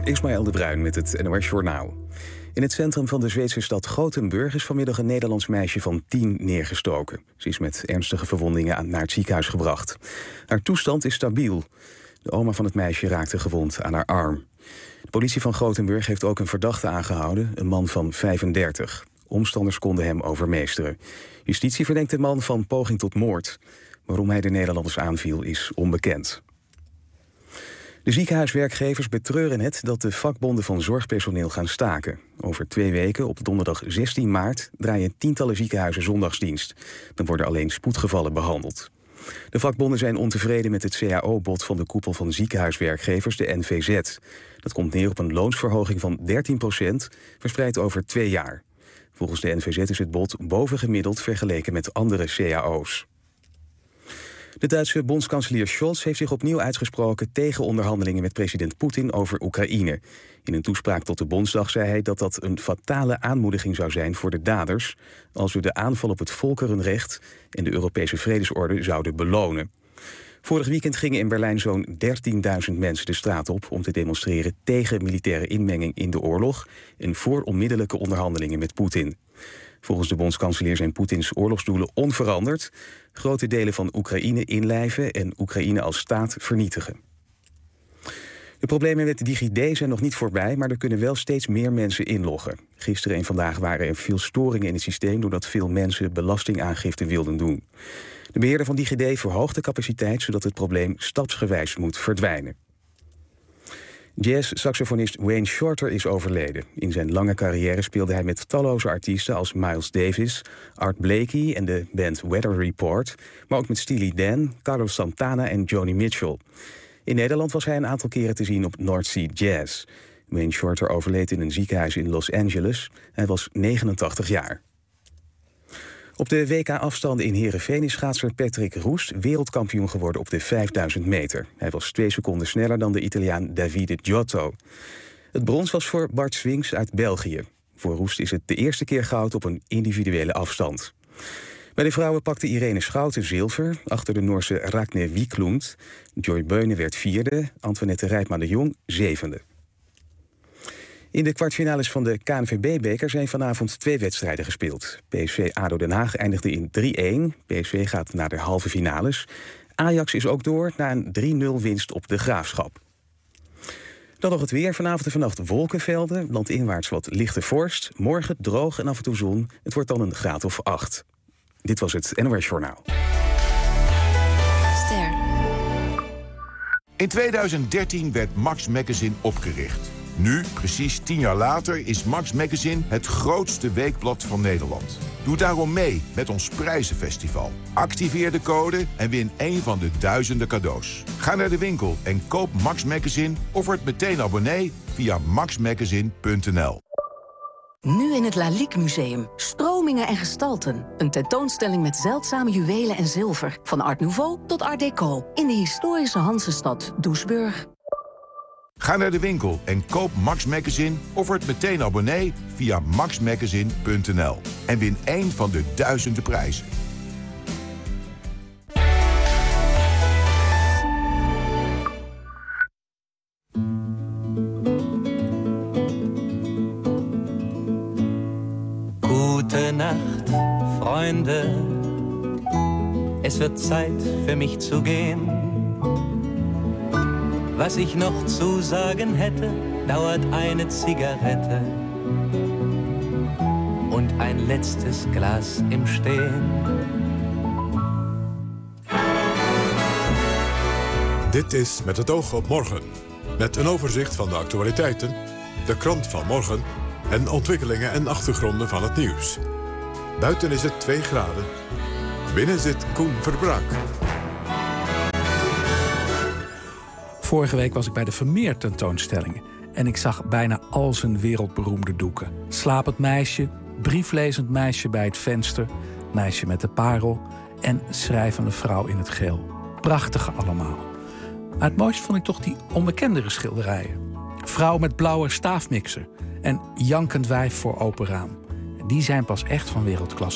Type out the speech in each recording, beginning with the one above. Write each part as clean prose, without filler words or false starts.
Ismaël de Bruin met het NOS Journaal. In het centrum van de Zweedse stad Gothenburg is vanmiddag een Nederlands meisje van 10 neergestoken. Ze is met ernstige verwondingen naar het ziekenhuis gebracht. Haar toestand is stabiel. De oma van het meisje raakte gewond aan haar arm. De politie van Gothenburg heeft ook een verdachte aangehouden, een man van 35. Omstanders konden hem overmeesteren. Justitie verdenkt de man van poging tot moord. Waarom hij de Nederlanders aanviel is onbekend. De ziekenhuiswerkgevers betreuren het dat de vakbonden van zorgpersoneel gaan staken. Over 2 weken, op donderdag 16 maart, draaien tientallen ziekenhuizen zondagsdienst. Dan worden alleen spoedgevallen behandeld. De vakbonden zijn ontevreden met het CAO-bod van de koepel van ziekenhuiswerkgevers, de NVZ. Dat komt neer op een loonsverhoging van 13%, verspreid over 2 jaar. Volgens de NVZ is het bod bovengemiddeld vergeleken met andere CAO's. De Duitse bondskanselier Scholz heeft zich opnieuw uitgesproken tegen onderhandelingen met president Poetin over Oekraïne. In een toespraak tot de Bondsdag zei hij dat dat een fatale aanmoediging zou zijn voor de daders als we de aanval op het volkerenrecht en de Europese vredesorde zouden belonen. Vorig weekend gingen in Berlijn zo'n 13.000 mensen de straat op om te demonstreren tegen militaire inmenging in de oorlog en voor onmiddellijke onderhandelingen met Poetin. Volgens de bondskanselier zijn Poetins oorlogsdoelen onveranderd. Grote delen van Oekraïne inlijven en Oekraïne als staat vernietigen. De problemen met DigiD zijn nog niet voorbij, maar er kunnen wel steeds meer mensen inloggen. Gisteren en vandaag waren er veel storingen in het systeem doordat veel mensen belastingaangifte wilden doen. De beheerder van DigiD verhoogt de capaciteit zodat het probleem stapsgewijs moet verdwijnen. Jazz-saxofonist Wayne Shorter is overleden. In zijn lange carrière speelde hij met talloze artiesten als Miles Davis, Art Blakey en de band Weather Report, maar ook met Steely Dan, Carlos Santana en Joni Mitchell. In Nederland was hij een aantal keren te zien op North Sea Jazz. Wayne Shorter overleed in een ziekenhuis in Los Angeles. Hij was 89 jaar. Op de WK-afstanden in Heerenveen is schaatser Patrick Roest wereldkampioen geworden op de 5000 meter. Hij was 2 seconden sneller dan de Italiaan Davide Giotto. Het brons was voor Bart Swings uit België. Voor Roest is het de eerste keer goud op een individuele afstand. Bij de vrouwen pakte Irene Schouten zilver, achter de Noorse Ragne Wiklund. Joy Beunen werd 4e, Antoinette Rijpma de Jong 7e. In de kwartfinales van de KNVB-beker zijn vanavond 2 wedstrijden gespeeld. PSV-ADO Den Haag eindigde in 3-1. PSV gaat naar de halve finales. Ajax is ook door na een 3-0 winst op de Graafschap. Dan nog het weer. Vanavond en vannacht wolkenvelden. Landinwaarts wat lichte vorst. Morgen droog en af en toe zon. Het wordt dan een graad of 8. Dit was het NOS Journaal. Ster. In 2013 werd Max Magazine opgericht. Nu, precies 10 jaar later, is Max Magazine het grootste weekblad van Nederland. Doe daarom mee met ons prijzenfestival. Activeer de code en win 1 van de duizenden cadeaus. Ga naar de winkel en koop Max Magazine of word meteen abonnee via maxmagazine.nl. Nu in het Lalique Museum. Stromingen en gestalten. Een tentoonstelling met zeldzame juwelen en zilver. Van Art Nouveau tot Art Deco. In de historische Hansestad Doesburg. Ga naar de winkel en koop Max Magazine of word meteen abonnee via maxmagazine.nl. En win 1 van de duizenden prijzen. Gute Nacht, Freunde. Es wird Zeit für mich zu gehen. Was ich noch zu sagen hätte, dauert eine Zigarette und ein letztes Glas im Stehen. Dit is Met het oog op morgen. Met een overzicht van de actualiteiten, de krant van morgen en ontwikkelingen en achtergronden van het nieuws. Buiten is het 2 graden. Binnen zit Koen Verbraak. Vorige week was ik bij de Vermeer tentoonstelling en ik zag bijna al zijn wereldberoemde doeken. Slapend meisje, brieflezend meisje bij het venster, meisje met de parel en schrijvende vrouw in het geel. Prachtige allemaal. Maar het mooiste vond ik toch die onbekendere schilderijen. Vrouw met blauwe staafmixer en jankend wijf voor open raam. Die zijn pas echt van wereldklasse.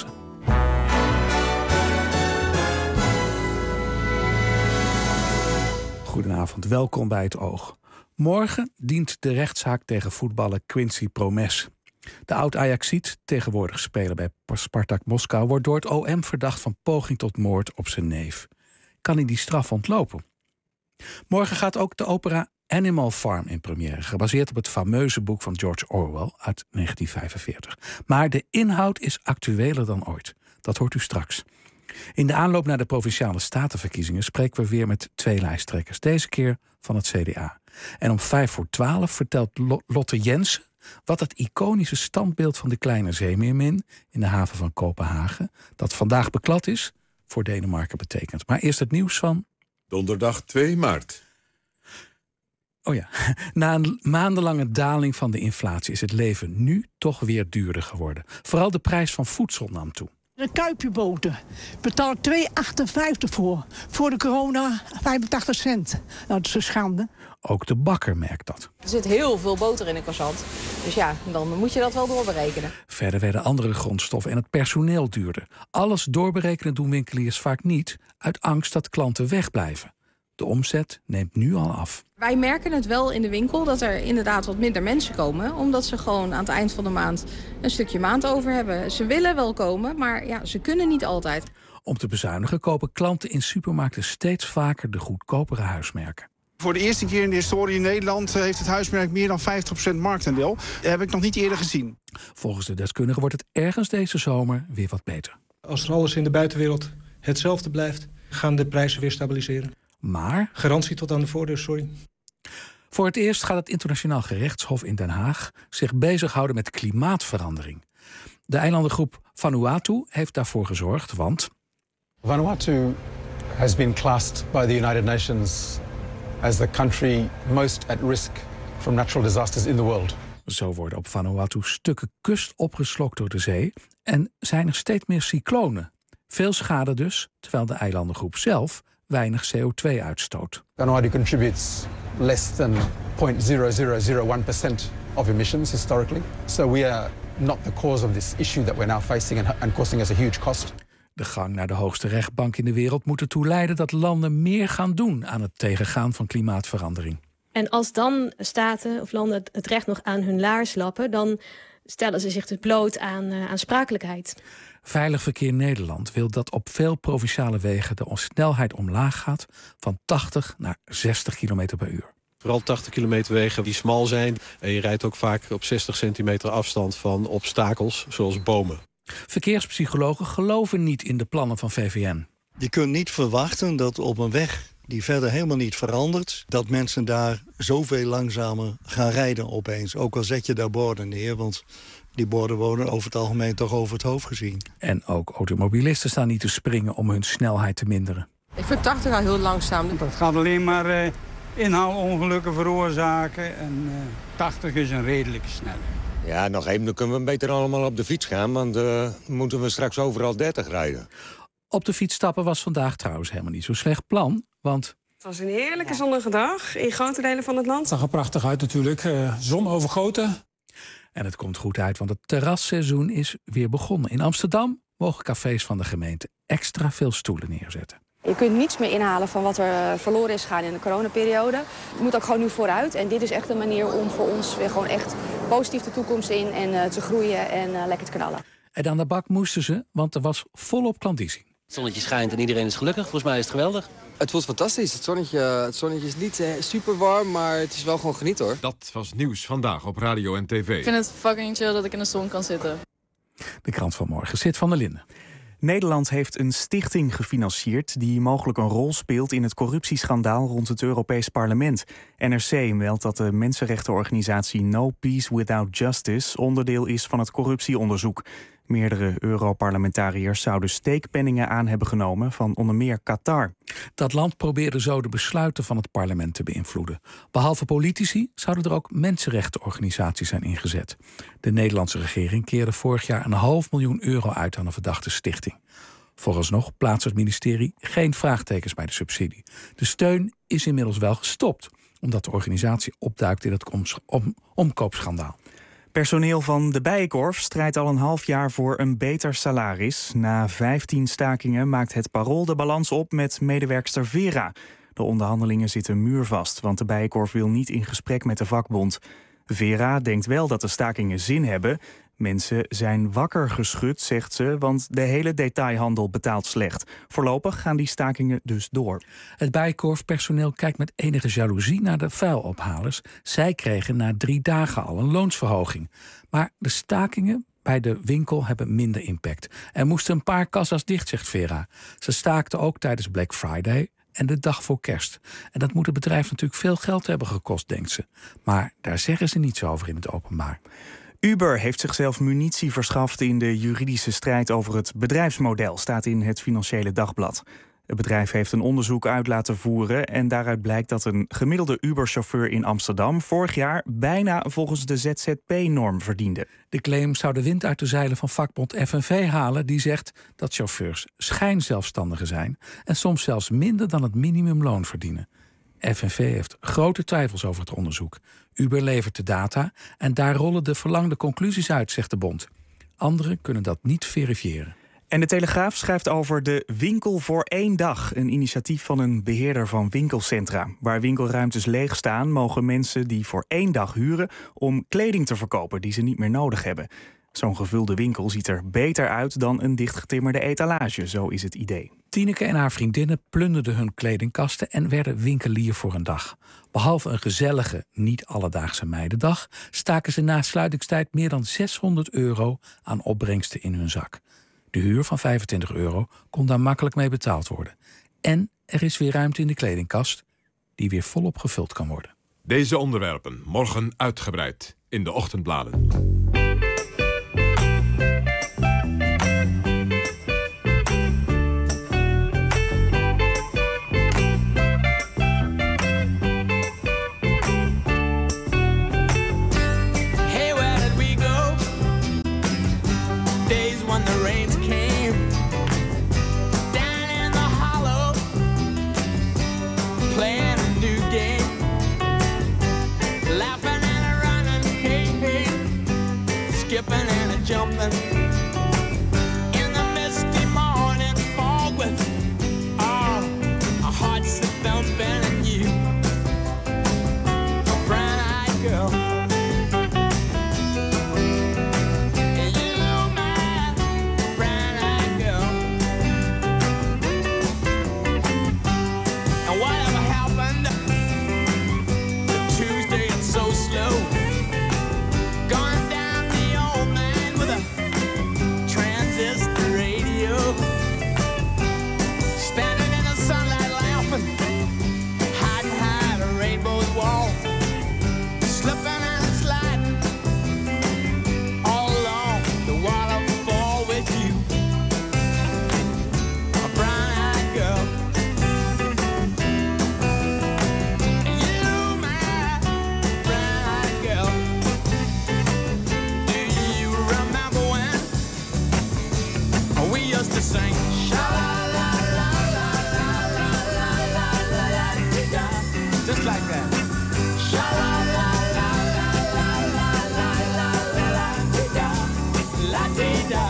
Goedenavond, welkom bij Het Oog. Morgen dient de rechtszaak tegen voetballer Quincy Promes. De oud-Ajaxiet, tegenwoordig speler bij Spartak Moskou, wordt door het OM verdacht van poging tot moord op zijn neef. Kan hij die straf ontlopen? Morgen gaat ook de opera Animal Farm in première, gebaseerd op het fameuze boek van George Orwell uit 1945. Maar de inhoud is actueler dan ooit. Dat hoort u straks. In de aanloop naar de Provinciale Statenverkiezingen spreken we weer met 2 lijsttrekkers. Deze keer van het CDA. En om 11:55 vertelt Lotte Jensen wat het iconische standbeeld van de kleine zeemeermin in de haven van Kopenhagen, dat vandaag beklad is, voor Denemarken betekent. Maar eerst het nieuws van Donderdag 2 maart. Oh ja, na een maandenlange daling van de inflatie is het leven nu toch weer duurder geworden. Vooral de prijs van voedsel nam toe. De kuipjeboter betaalt 2,58 voor. Voor de corona 85 cent. Nou, dat is een schande. Ook de bakker merkt dat. Er zit heel veel boter in een croissant. Dus ja, dan moet je dat wel doorberekenen. Verder werden andere grondstoffen en het personeel duurder. Alles doorberekenen doen winkeliers vaak niet, uit angst dat klanten wegblijven. De omzet neemt nu al af. Wij merken het wel in de winkel dat er inderdaad wat minder mensen komen, omdat ze gewoon aan het eind van de maand een stukje maand over hebben. Ze willen wel komen, maar ja, ze kunnen niet altijd. Om te bezuinigen kopen klanten in supermarkten steeds vaker de goedkopere huismerken. Voor de eerste keer in de historie in Nederland heeft het huismerk meer dan 50% marktaandeel. Dat heb ik nog niet eerder gezien. Volgens de deskundigen wordt het ergens deze zomer weer wat beter. Als er alles in de buitenwereld hetzelfde blijft, gaan de prijzen weer stabiliseren. Maar garantie tot aan de voordeur, sorry. Voor het eerst gaat het Internationaal Gerechtshof in Den Haag zich bezighouden met klimaatverandering. De eilandengroep Vanuatu heeft daarvoor gezorgd, want Vanuatu has been classed by the United Nations as the country most at risk from natural disasters in the world. Zo worden op Vanuatu stukken kust opgeslokt door de zee en zijn er steeds meer cyclonen. Veel schade dus, terwijl de eilandengroep zelf weinig CO2 uitstoot. Vanuatu contributes less than 0.0001% of emissions historically. So we are not the cause of this issue that we're now facing and costing us a huge cost. De gang naar de hoogste rechtbank in de wereld moet ertoe leiden dat landen meer gaan doen aan het tegengaan van klimaatverandering. En als dan staten of landen het recht nog aan hun laars lappen, dan stellen ze zich dus bloot aan aansprakelijkheid. Veilig Verkeer Nederland wil dat op veel provinciale wegen de snelheid omlaag gaat van 80 naar 60 km per uur. Vooral 80 kilometer wegen die smal zijn. En je rijdt ook vaak op 60 centimeter afstand van obstakels, zoals bomen. Verkeerspsychologen geloven niet in de plannen van VVN. Je kunt niet verwachten dat op een weg die verder helemaal niet verandert, dat mensen daar zoveel langzamer gaan rijden opeens. Ook al zet je daar borden neer, want die borden worden over het algemeen toch over het hoofd gezien. En ook automobilisten staan niet te springen om hun snelheid te minderen. Ik vind 80 al heel langzaam. Dat gaat alleen maar inhaalongelukken veroorzaken en 80 is een redelijke snelheid. Ja, nog even, dan kunnen we beter allemaal op de fiets gaan, want dan moeten we straks overal 30 rijden. Op de fiets stappen was vandaag trouwens helemaal niet zo'n slecht plan, want het was een heerlijke zonnige dag in grote delen van het land. Het zag er prachtig uit natuurlijk, zon overgoten. En het komt goed uit, want het terrasseizoen is weer begonnen. In Amsterdam mogen cafés van de gemeente extra veel stoelen neerzetten. Je kunt niets meer inhalen van wat er verloren is gegaan in de coronaperiode. Je moet ook gewoon nu vooruit. En dit is echt een manier om voor ons weer gewoon echt positief de toekomst in en te groeien en lekker te knallen. En aan de bak moesten ze, want er was volop klandizie. Het zonnetje schijnt en iedereen is gelukkig. Volgens mij is het geweldig. Het voelt fantastisch. Het zonnetje is niet super warm, maar het is wel gewoon geniet hoor. Dat was nieuws vandaag op radio en tv. Ik vind het fucking chill dat ik in de zon kan zitten. De krant van morgen, Sid van der Linden. Nederland heeft een stichting gefinancierd die mogelijk een rol speelt in het corruptieschandaal rond het Europees Parlement. NRC meldt dat de mensenrechtenorganisatie No Peace Without Justice onderdeel is van het corruptieonderzoek. Meerdere Europarlementariërs zouden steekpenningen aan hebben genomen van onder meer Qatar. Dat land probeerde zo de besluiten van het parlement te beïnvloeden. Behalve politici zouden er ook mensenrechtenorganisaties zijn ingezet. De Nederlandse regering keerde vorig jaar €500.000 uit aan een verdachte stichting. Vooralsnog plaatst het ministerie geen vraagtekens bij de subsidie. De steun is inmiddels wel gestopt, omdat de organisatie opduikt in het omkoopschandaal. Personeel van de Bijenkorf strijdt al een half jaar voor een beter salaris. Na 15 stakingen maakt het Parool de balans op met medewerkster Vera. De onderhandelingen zitten muurvast, want de Bijenkorf wil niet in gesprek met de vakbond. Vera denkt wel dat de stakingen zin hebben. Mensen zijn wakker geschud, zegt ze, want de hele detailhandel betaalt slecht. Voorlopig gaan die stakingen dus door. Het Bijenkorfpersoneel kijkt met enige jaloezie naar de vuilophalers. Zij kregen na 3 dagen al een loonsverhoging. Maar de stakingen bij de winkel hebben minder impact. Er moesten een paar kassa's dicht, zegt Vera. Ze staakten ook tijdens Black Friday en de dag voor kerst. En dat moet het bedrijf natuurlijk veel geld hebben gekost, denkt ze. Maar daar zeggen ze niets over in het openbaar. Uber heeft zichzelf munitie verschaft in de juridische strijd over het bedrijfsmodel, staat in het Financiële Dagblad. Het bedrijf heeft een onderzoek uit laten voeren en daaruit blijkt dat een gemiddelde Uber-chauffeur in Amsterdam vorig jaar bijna volgens de ZZP-norm verdiende. De claim zou de wind uit de zeilen van vakbond FNV halen, die zegt dat chauffeurs schijnzelfstandigen zijn en soms zelfs minder dan het minimumloon verdienen. FNV heeft grote twijfels over het onderzoek. Uber levert de data en daar rollen de verlangde conclusies uit, zegt de bond. Anderen kunnen dat niet verifiëren. En de Telegraaf schrijft over de Winkel voor 1 dag. Een initiatief van een beheerder van winkelcentra. Waar winkelruimtes leeg staan, mogen mensen die voor 1 dag huren om kleding te verkopen die ze niet meer nodig hebben. Zo'n gevulde winkel ziet er beter uit dan een dichtgetimmerde etalage, zo is het idee. Tineke en haar vriendinnen plunderden hun kledingkasten en werden winkelier voor een dag. Behalve een gezellige, niet alledaagse meidendag staken ze na sluitingstijd meer dan €600 aan opbrengsten in hun zak. De huur van €25 kon daar makkelijk mee betaald worden. En er is weer ruimte in de kledingkast die weer volop gevuld kan worden. Deze onderwerpen morgen uitgebreid in de ochtendbladen. Skipping and a jumping in the misty morning fog with our hearts thumping and you, a brown-eyed girl. And you, my brown-eyed girl. And whatever happened to Tuesday, it's so slow. Gone down standing in the sunlight laughing, hiding behind a rainbow's wall, slipping and sliding all along the waterfall with you, a brown-eyed girl. And you, my brown-eyed girl. Do you remember when we used to sing? Just like that. La-dee-da.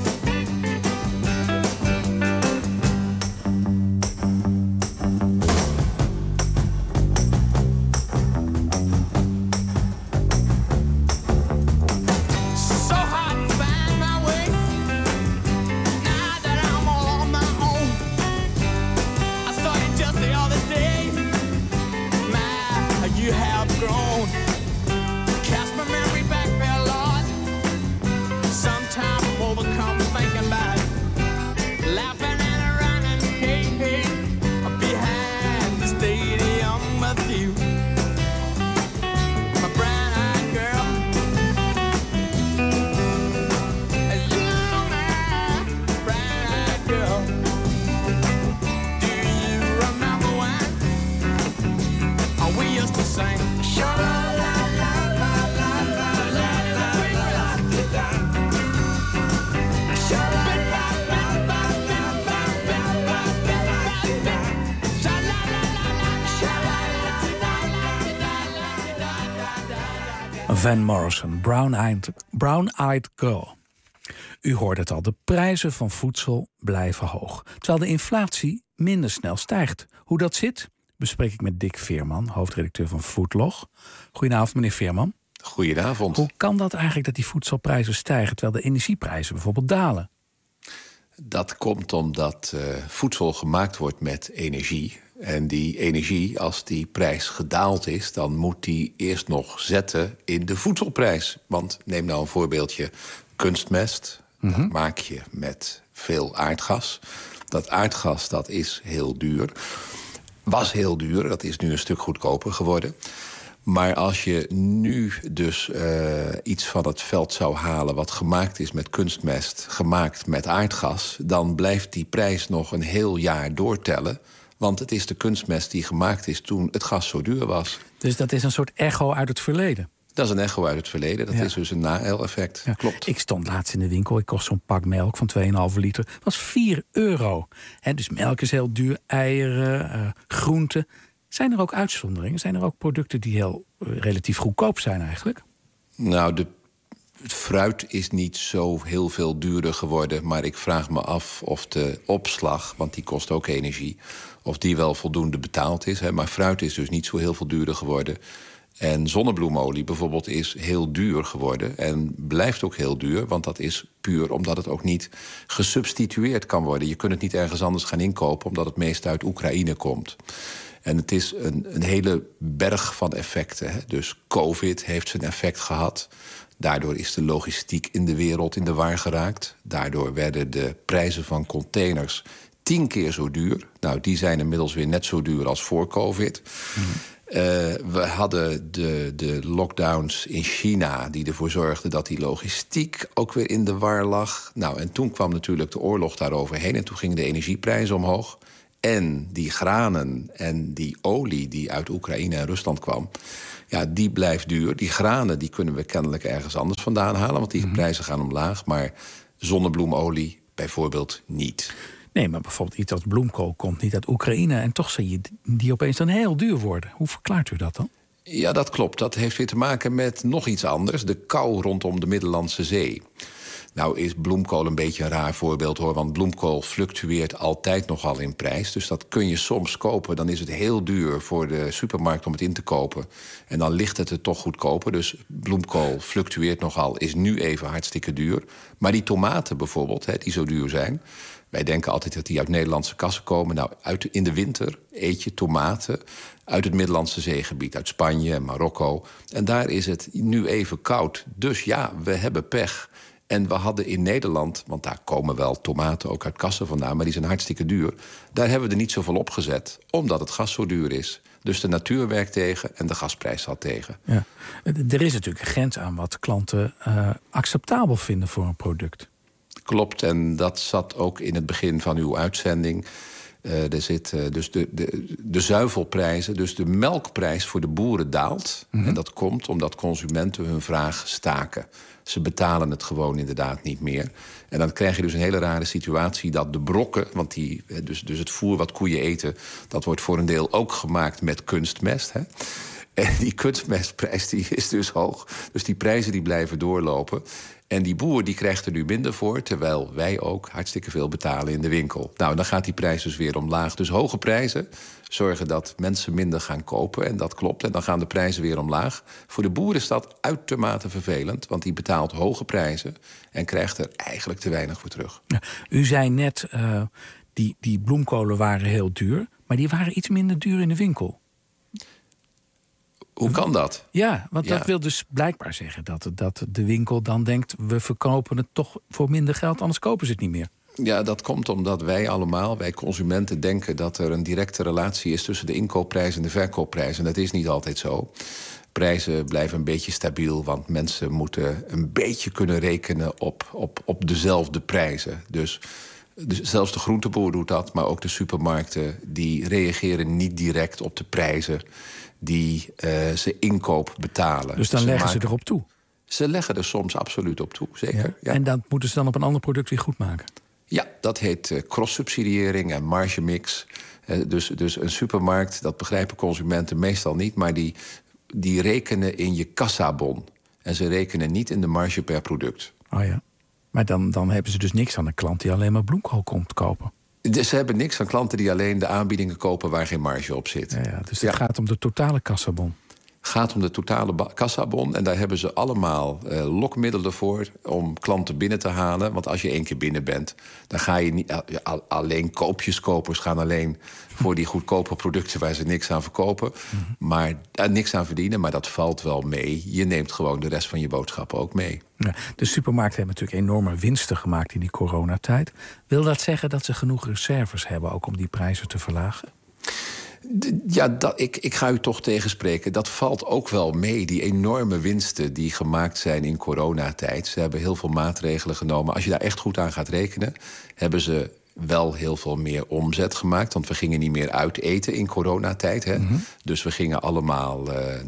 So hard to find my way. Now that I'm all on my own. I started just the other day. You have grown. Cast my memory back there, Lord. Sometime I'm overcome thinking about it. Laughing and running, hey, hey, behind the stadium with you, my brown-eyed girl. You, my brown-eyed girl. Do you remember when we used to sing? Van Morrison, Brown-Eyed Girl. U hoort het al, de prijzen van voedsel blijven hoog, terwijl de inflatie minder snel stijgt. Hoe dat zit? bespreek ik met Dick Veerman, hoofdredacteur van Foodlog. Goedenavond, meneer Veerman. Goedenavond. Hoe kan dat eigenlijk dat die voedselprijzen stijgen, terwijl de energieprijzen bijvoorbeeld dalen? Dat komt omdat voedsel gemaakt wordt met energie. En die energie, als die prijs gedaald is, dan moet die eerst nog zetten in de voedselprijs. Want neem nou een voorbeeldje, kunstmest. Dat maak je met veel aardgas. Dat aardgas, dat is heel duur. Was heel duur, dat is nu een stuk goedkoper geworden. Maar als je nu dus iets van het veld zou halen wat gemaakt is met kunstmest, gemaakt met aardgas, dan blijft die prijs nog een heel jaar doortellen. Want het is de kunstmest die gemaakt is toen het gas zo duur was. Dus dat is een soort echo uit het verleden? Dat is een echo uit het verleden. Dat is dus een na-effect. Ja. Klopt. Ik stond laatst in de winkel. Ik kocht zo'n pak melk van 2,5 liter. Dat was €4. Dus melk is heel duur. Eieren, groenten. Zijn er ook uitzonderingen? Zijn er ook producten die relatief goedkoop zijn eigenlijk? Nou, het fruit is niet zo heel veel duurder geworden. Maar ik vraag me af of de opslag, want die kost ook energie, of die wel voldoende betaald is. Maar fruit is dus niet zo heel veel duurder geworden. En zonnebloemolie bijvoorbeeld is heel duur geworden. En blijft ook heel duur, want dat is puur omdat het ook niet gesubstitueerd kan worden. Je kunt het niet ergens anders gaan inkopen, omdat het meest uit Oekraïne komt. En het is een hele berg van effecten. Dus COVID heeft zijn effect gehad. Daardoor is de logistiek in de wereld in de war geraakt. Daardoor werden de prijzen van containers 10 keer zo duur. Nou, die zijn inmiddels weer net zo duur als voor COVID. We hadden de lockdowns in China die ervoor zorgden dat die logistiek ook weer in de war lag. Nou, en toen kwam natuurlijk de oorlog daaroverheen en toen gingen de energieprijzen omhoog. En die granen en die olie die uit Oekraïne en Rusland kwam, ja, die blijft duur. Die granen die kunnen we kennelijk ergens anders vandaan halen, want die prijzen gaan omlaag. Maar zonnebloemolie bijvoorbeeld niet. Nee, maar bijvoorbeeld iets als bloemkool komt niet uit Oekraïne en toch zie je die opeens dan heel duur worden. Hoe verklaart u dat dan? Ja, dat klopt. Dat heeft weer te maken met nog iets anders. De kou rondom de Middellandse Zee. Nou is bloemkool een beetje een raar voorbeeld, hoor. Want bloemkool fluctueert altijd nogal in prijs. Dus dat kun je soms kopen. Dan is het heel duur voor de supermarkt om het in te kopen. En dan ligt het er toch goedkoper. Dus bloemkool fluctueert nogal, is nu even hartstikke duur. Maar die tomaten bijvoorbeeld, die zo duur zijn, wij denken altijd dat die uit Nederlandse kassen komen. Nou, in de winter eet je tomaten uit het Middellandse Zeegebied, uit Spanje en Marokko. En daar is het nu even koud. Dus ja, we hebben pech. En we hadden in Nederland, want daar komen wel tomaten ook uit kassen vandaan, maar die zijn hartstikke duur. Daar hebben we er niet zoveel op gezet, omdat het gas zo duur is. Dus de natuur werkt tegen en de gasprijs zat tegen. Ja. Er is natuurlijk een grens aan wat klanten acceptabel vinden voor een product. Klopt, en dat zat ook in het begin van uw uitzending. Er zit dus de zuivelprijzen, dus de melkprijs voor de boeren daalt. En dat komt omdat consumenten hun vraag staken. Ze betalen het gewoon inderdaad niet meer. En dan krijg je dus een hele rare situatie dat de brokken, want dus het voer wat koeien eten, dat wordt voor een deel ook gemaakt met kunstmest. Hè? En die kunstmestprijs die is dus hoog. Dus die prijzen die blijven doorlopen. En die boer die krijgt er nu minder voor, terwijl wij ook hartstikke veel betalen in de winkel. Nou, dan gaat die prijs dus weer omlaag. Dus hoge prijzen zorgen dat mensen minder gaan kopen. En dat klopt. En dan gaan de prijzen weer omlaag. Voor de boer is dat uitermate vervelend, want die betaalt hoge prijzen en krijgt er eigenlijk te weinig voor terug. Ja, u zei net, die bloemkolen waren heel duur, maar die waren iets minder duur in de winkel. Hoe kan dat? Ja, want dat wil dus blijkbaar zeggen dat de winkel dan denkt, we verkopen het toch voor minder geld, anders kopen ze het niet meer. Ja, dat komt omdat wij consumenten denken dat er een directe relatie is tussen de inkoopprijs en de verkoopprijs. En dat is niet altijd zo. Prijzen blijven een beetje stabiel, want mensen moeten een beetje kunnen rekenen op dezelfde prijzen. Dus zelfs de groenteboer doet dat, maar ook de supermarkten die reageren niet direct op de prijzen die ze inkoop betalen. Dus dan leggen ze erop toe? Ze leggen er soms absoluut op toe, zeker. Ja. Ja. En dat moeten ze dan op een ander product weer goed maken? Ja, dat heet cross-subsidiëring en margemix. Dus een supermarkt, dat begrijpen consumenten meestal niet, maar die rekenen in je kassabon. En ze rekenen niet in de marge per product. Oh ja. Maar dan hebben ze dus niks aan een klant die alleen maar bloemkool komt kopen. Dus ze hebben niks aan klanten die alleen de aanbiedingen kopen waar geen marge op zit. Ja, dus het gaat om de totale kassabon. Gaat om de totale kassabon. En daar hebben ze allemaal lokmiddelen voor om klanten binnen te halen. Want als je 1 keer binnen bent, dan ga je niet alleen koopjeskopers gaan alleen voor die goedkope producten waar ze niks aan verkopen. Maar niks aan verdienen, maar dat valt wel mee. Je neemt gewoon de rest van je boodschappen ook mee. Ja, de supermarkten hebben natuurlijk enorme winsten gemaakt in die coronatijd. Wil dat zeggen dat ze genoeg reserves hebben ook om die prijzen te verlagen? Ja, ik ga u toch tegenspreken. Dat valt ook wel mee, die enorme winsten die gemaakt zijn in coronatijd. Ze hebben heel veel maatregelen genomen. Als je daar echt goed aan gaat rekenen, hebben ze wel heel veel meer omzet gemaakt. Want we gingen niet meer uit eten in coronatijd. Hè? Dus we gingen allemaal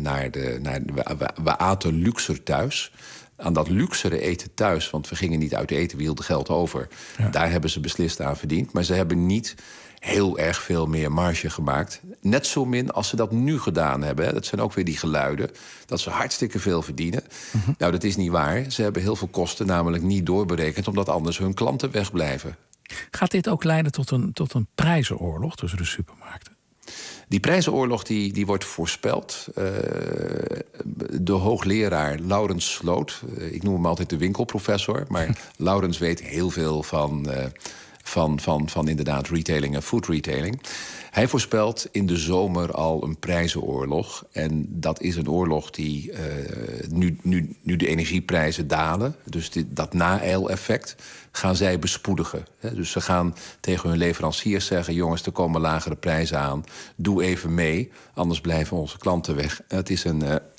we aten luxer thuis. Aan dat luxere eten thuis, want we gingen niet uit eten, we hielden geld over. Ja. Daar hebben ze beslist aan verdiend. Maar ze hebben niet heel erg veel meer marge gemaakt. Net zo min als ze dat nu gedaan hebben. Hè. Dat zijn ook weer die geluiden, dat ze hartstikke veel verdienen. Nou, dat is niet waar. Ze hebben heel veel kosten namelijk niet doorberekend, omdat anders hun klanten wegblijven. Gaat dit ook leiden tot een prijzenoorlog tussen de supermarkten? Die prijzenoorlog die wordt voorspeld. De hoogleraar Laurens Sloot, ik noem hem altijd de winkelprofessor, maar Laurens weet heel veel van inderdaad retailing en food retailing. Hij voorspelt in de zomer al een prijzenoorlog. En dat is een oorlog die nu de energieprijzen dalen, dus dat na-eileffect, gaan zij bespoedigen. Dus ze gaan tegen hun leveranciers zeggen, jongens, er komen lagere prijzen aan. Doe even mee, anders blijven onze klanten weg. Dat is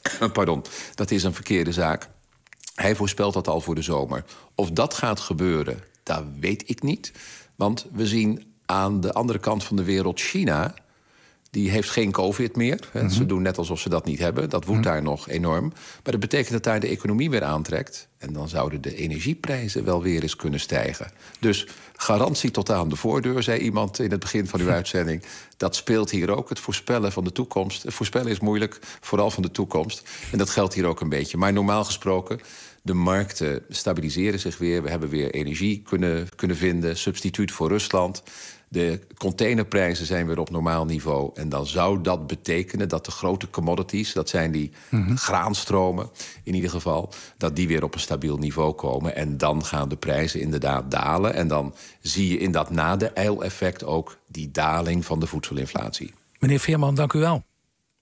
een verkeerde zaak. Hij voorspelt dat al voor de zomer. Of dat gaat gebeuren, dat weet ik niet. Want we zien aan de andere kant van de wereld China, die heeft geen COVID meer. Ze doen net alsof ze dat niet hebben. Dat woedt daar nog enorm. Maar dat betekent dat daar de economie weer aantrekt. En dan zouden de energieprijzen wel weer eens kunnen stijgen. Dus garantie tot aan de voordeur, zei iemand in het begin van uw uitzending. Dat speelt hier ook, het voorspellen van de toekomst. Het voorspellen is moeilijk, vooral van de toekomst. En dat geldt hier ook een beetje. Maar normaal gesproken, de markten stabiliseren zich weer. We hebben weer energie kunnen vinden, substituut voor Rusland. De containerprijzen zijn weer op normaal niveau. En dan zou dat betekenen dat de grote commodities, dat zijn die graanstromen in ieder geval, dat die weer op een stabiel niveau komen. En dan gaan de prijzen inderdaad dalen. En dan zie je in dat na-de-eileffect ook die daling van de voedselinflatie. Meneer Veerman, dank u wel.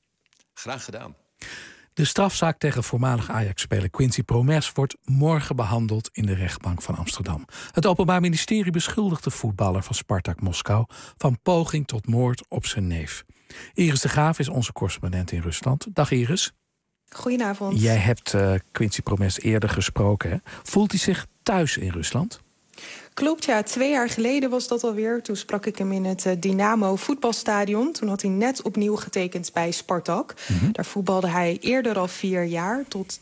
Graag gedaan. De strafzaak tegen voormalig Ajax-speler Quincy Promes wordt morgen behandeld in de rechtbank van Amsterdam. Het Openbaar Ministerie beschuldigt de voetballer van Spartak Moskou van poging tot moord op zijn neef. Iris de Graaf is onze correspondent in Rusland. Dag Iris. Goedenavond. Jij hebt Quincy Promes eerder gesproken. Hè? Voelt hij zich thuis in Rusland? Klopt, ja. 2 jaar geleden was dat alweer. Toen sprak ik hem in het Dynamo voetbalstadion. Toen had hij net opnieuw getekend bij Spartak. Daar voetbalde hij eerder al 4 jaar, tot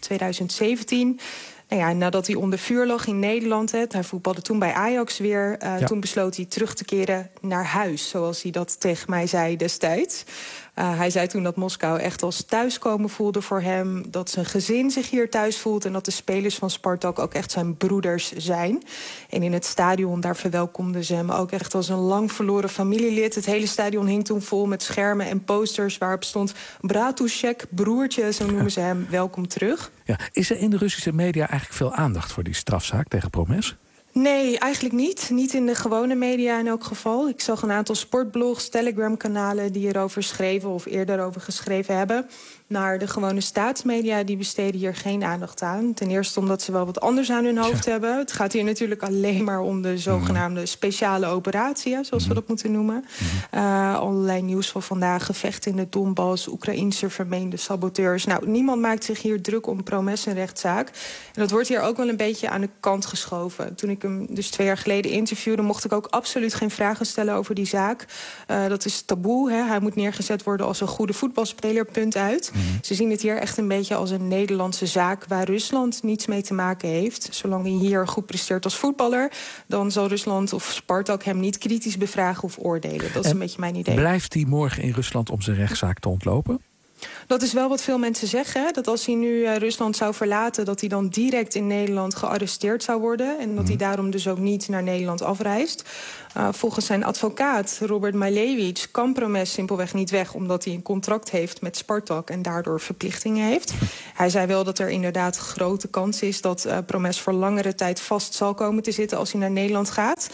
2017. Nou ja, nadat hij onder vuur lag in Nederland, hij voetbalde toen bij Ajax weer. Toen besloot hij terug te keren naar huis, zoals hij dat tegen mij zei destijds. Hij zei toen dat Moskou echt als thuiskomen voelde voor hem, dat zijn gezin zich hier thuis voelt en dat de spelers van Spartak ook echt zijn broeders zijn. En in het stadion, daar verwelkomden ze hem ook echt als een lang verloren familielid. Het hele stadion hing toen vol met schermen en posters waarop stond Bratušek, broertje, zo noemen ze hem, welkom terug. Ja. Is er in de Russische media eigenlijk veel aandacht voor die strafzaak tegen Promes? Nee, eigenlijk niet. Niet in de gewone media in elk geval. Ik zag een aantal sportblogs, Telegram-kanalen die erover schreven of eerder over geschreven hebben. Maar de gewone staatsmedia die besteden hier geen aandacht aan. Ten eerste omdat ze wel wat anders aan hun hoofd hebben. Het gaat hier natuurlijk alleen maar om de zogenaamde speciale operatie, zoals we dat moeten noemen. Allerlei nieuws van vandaag, gevechten in de Donbass, Oekraïense vermeende saboteurs. Nou, niemand maakt zich hier druk om Promes en rechtszaak. En dat wordt hier ook wel een beetje aan de kant geschoven. Toen ik hem dus 2 jaar geleden interviewde, mocht ik ook absoluut geen vragen stellen over die zaak. Dat is taboe. Hij moet neergezet worden als een goede voetbalspeler, punt uit. Ze zien het hier echt een beetje als een Nederlandse zaak waar Rusland niets mee te maken heeft. Zolang hij hier goed presteert als voetballer, dan zal Rusland of Spartak hem niet kritisch bevragen of oordelen. Dat is een beetje mijn idee. Blijft hij morgen in Rusland om zijn rechtszaak te ontlopen? Dat is wel wat veel mensen zeggen. Dat als hij nu Rusland zou verlaten, dat hij dan direct in Nederland gearresteerd zou worden. En dat hij daarom dus ook niet naar Nederland afreist. Volgens zijn advocaat Robert Malevich kan Promes simpelweg niet weg, omdat hij een contract heeft met Spartak en daardoor verplichtingen heeft. Hij zei wel dat er inderdaad grote kans is dat Promes voor langere tijd vast zal komen te zitten als hij naar Nederland gaat.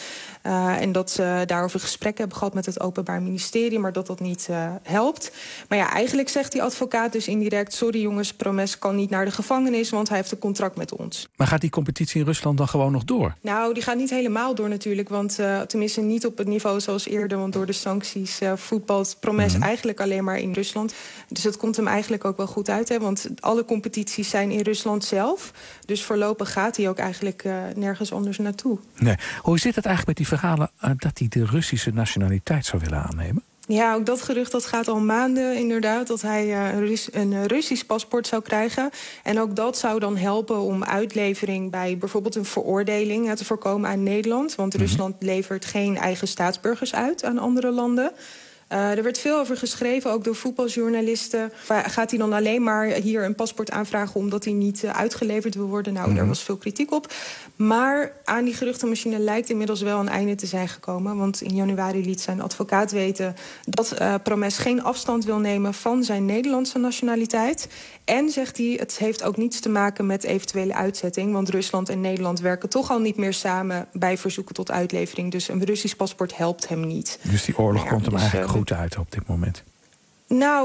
En dat ze daarover gesprekken hebben gehad met het Openbaar Ministerie, maar dat niet helpt. Maar ja, eigenlijk zegt die advocaat dus indirect: sorry jongens, Promes kan niet naar de gevangenis, want hij heeft een contract met ons. Maar gaat die competitie in Rusland dan gewoon nog door? Nou, die gaat niet helemaal door natuurlijk, want tenminste niet op het niveau zoals eerder, want door de sancties voetbalt Promes eigenlijk alleen maar in Rusland. Dus dat komt hem eigenlijk ook wel goed uit, hè, want alle competities zijn in Rusland zelf. Dus voorlopig gaat hij ook eigenlijk nergens anders naartoe. Nee. Hoe zit het eigenlijk met die verhalen dat hij de Russische nationaliteit zou willen aannemen? Ja, ook dat gerucht dat gaat al maanden inderdaad, dat hij een Russisch paspoort zou krijgen. En ook dat zou dan helpen om uitlevering bij bijvoorbeeld een veroordeling te voorkomen aan Nederland. Want Rusland levert geen eigen staatsburgers uit aan andere landen. Er werd veel over geschreven, ook door voetbaljournalisten. Gaat hij dan alleen maar hier een paspoort aanvragen omdat hij niet uitgeleverd wil worden? Nou, daar was veel kritiek op. Maar aan die geruchtenmachine lijkt inmiddels wel een einde te zijn gekomen. Want in januari liet zijn advocaat weten dat Promes geen afstand wil nemen van zijn Nederlandse nationaliteit. En zegt hij, het heeft ook niets te maken met eventuele uitzetting. Want Rusland en Nederland werken toch al niet meer samen bij verzoeken tot uitlevering. Dus een Russisch paspoort helpt hem niet. Dus die oorlog komt hem eigenlijk goed uit op dit moment? Nou,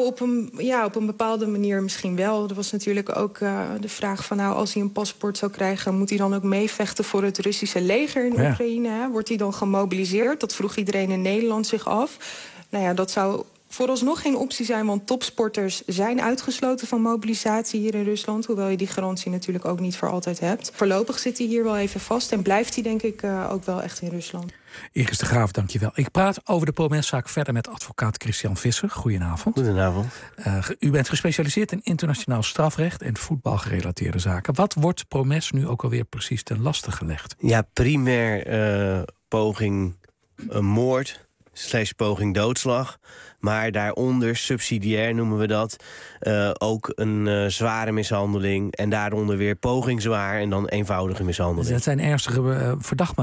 op een bepaalde manier misschien wel. Er was natuurlijk ook de vraag van, nou, als hij een paspoort zou krijgen, moet hij dan ook meevechten voor het Russische leger in Oekraïne? Hè? Wordt hij dan gemobiliseerd? Dat vroeg iedereen in Nederland zich af. Nou ja, dat zou vooralsnog geen optie zijn, want topsporters zijn uitgesloten van mobilisatie hier in Rusland, hoewel je die garantie natuurlijk ook niet voor altijd hebt. Voorlopig zit hij hier wel even vast en blijft hij denk ik ook wel echt in Rusland. Iris de Graaf, dankjewel. Ik praat over de Promes-zaak verder met advocaat Christian Visser. Goedenavond. Goedenavond. U bent gespecialiseerd in internationaal strafrecht en voetbalgerelateerde zaken. Wat wordt Promes nu ook alweer precies ten laste gelegd? Ja, primair poging moord / poging doodslag. Maar daaronder, subsidiair noemen we dat, ook een zware mishandeling. En daaronder weer poging zwaar en dan eenvoudige mishandeling. Dus dat zijn ernstige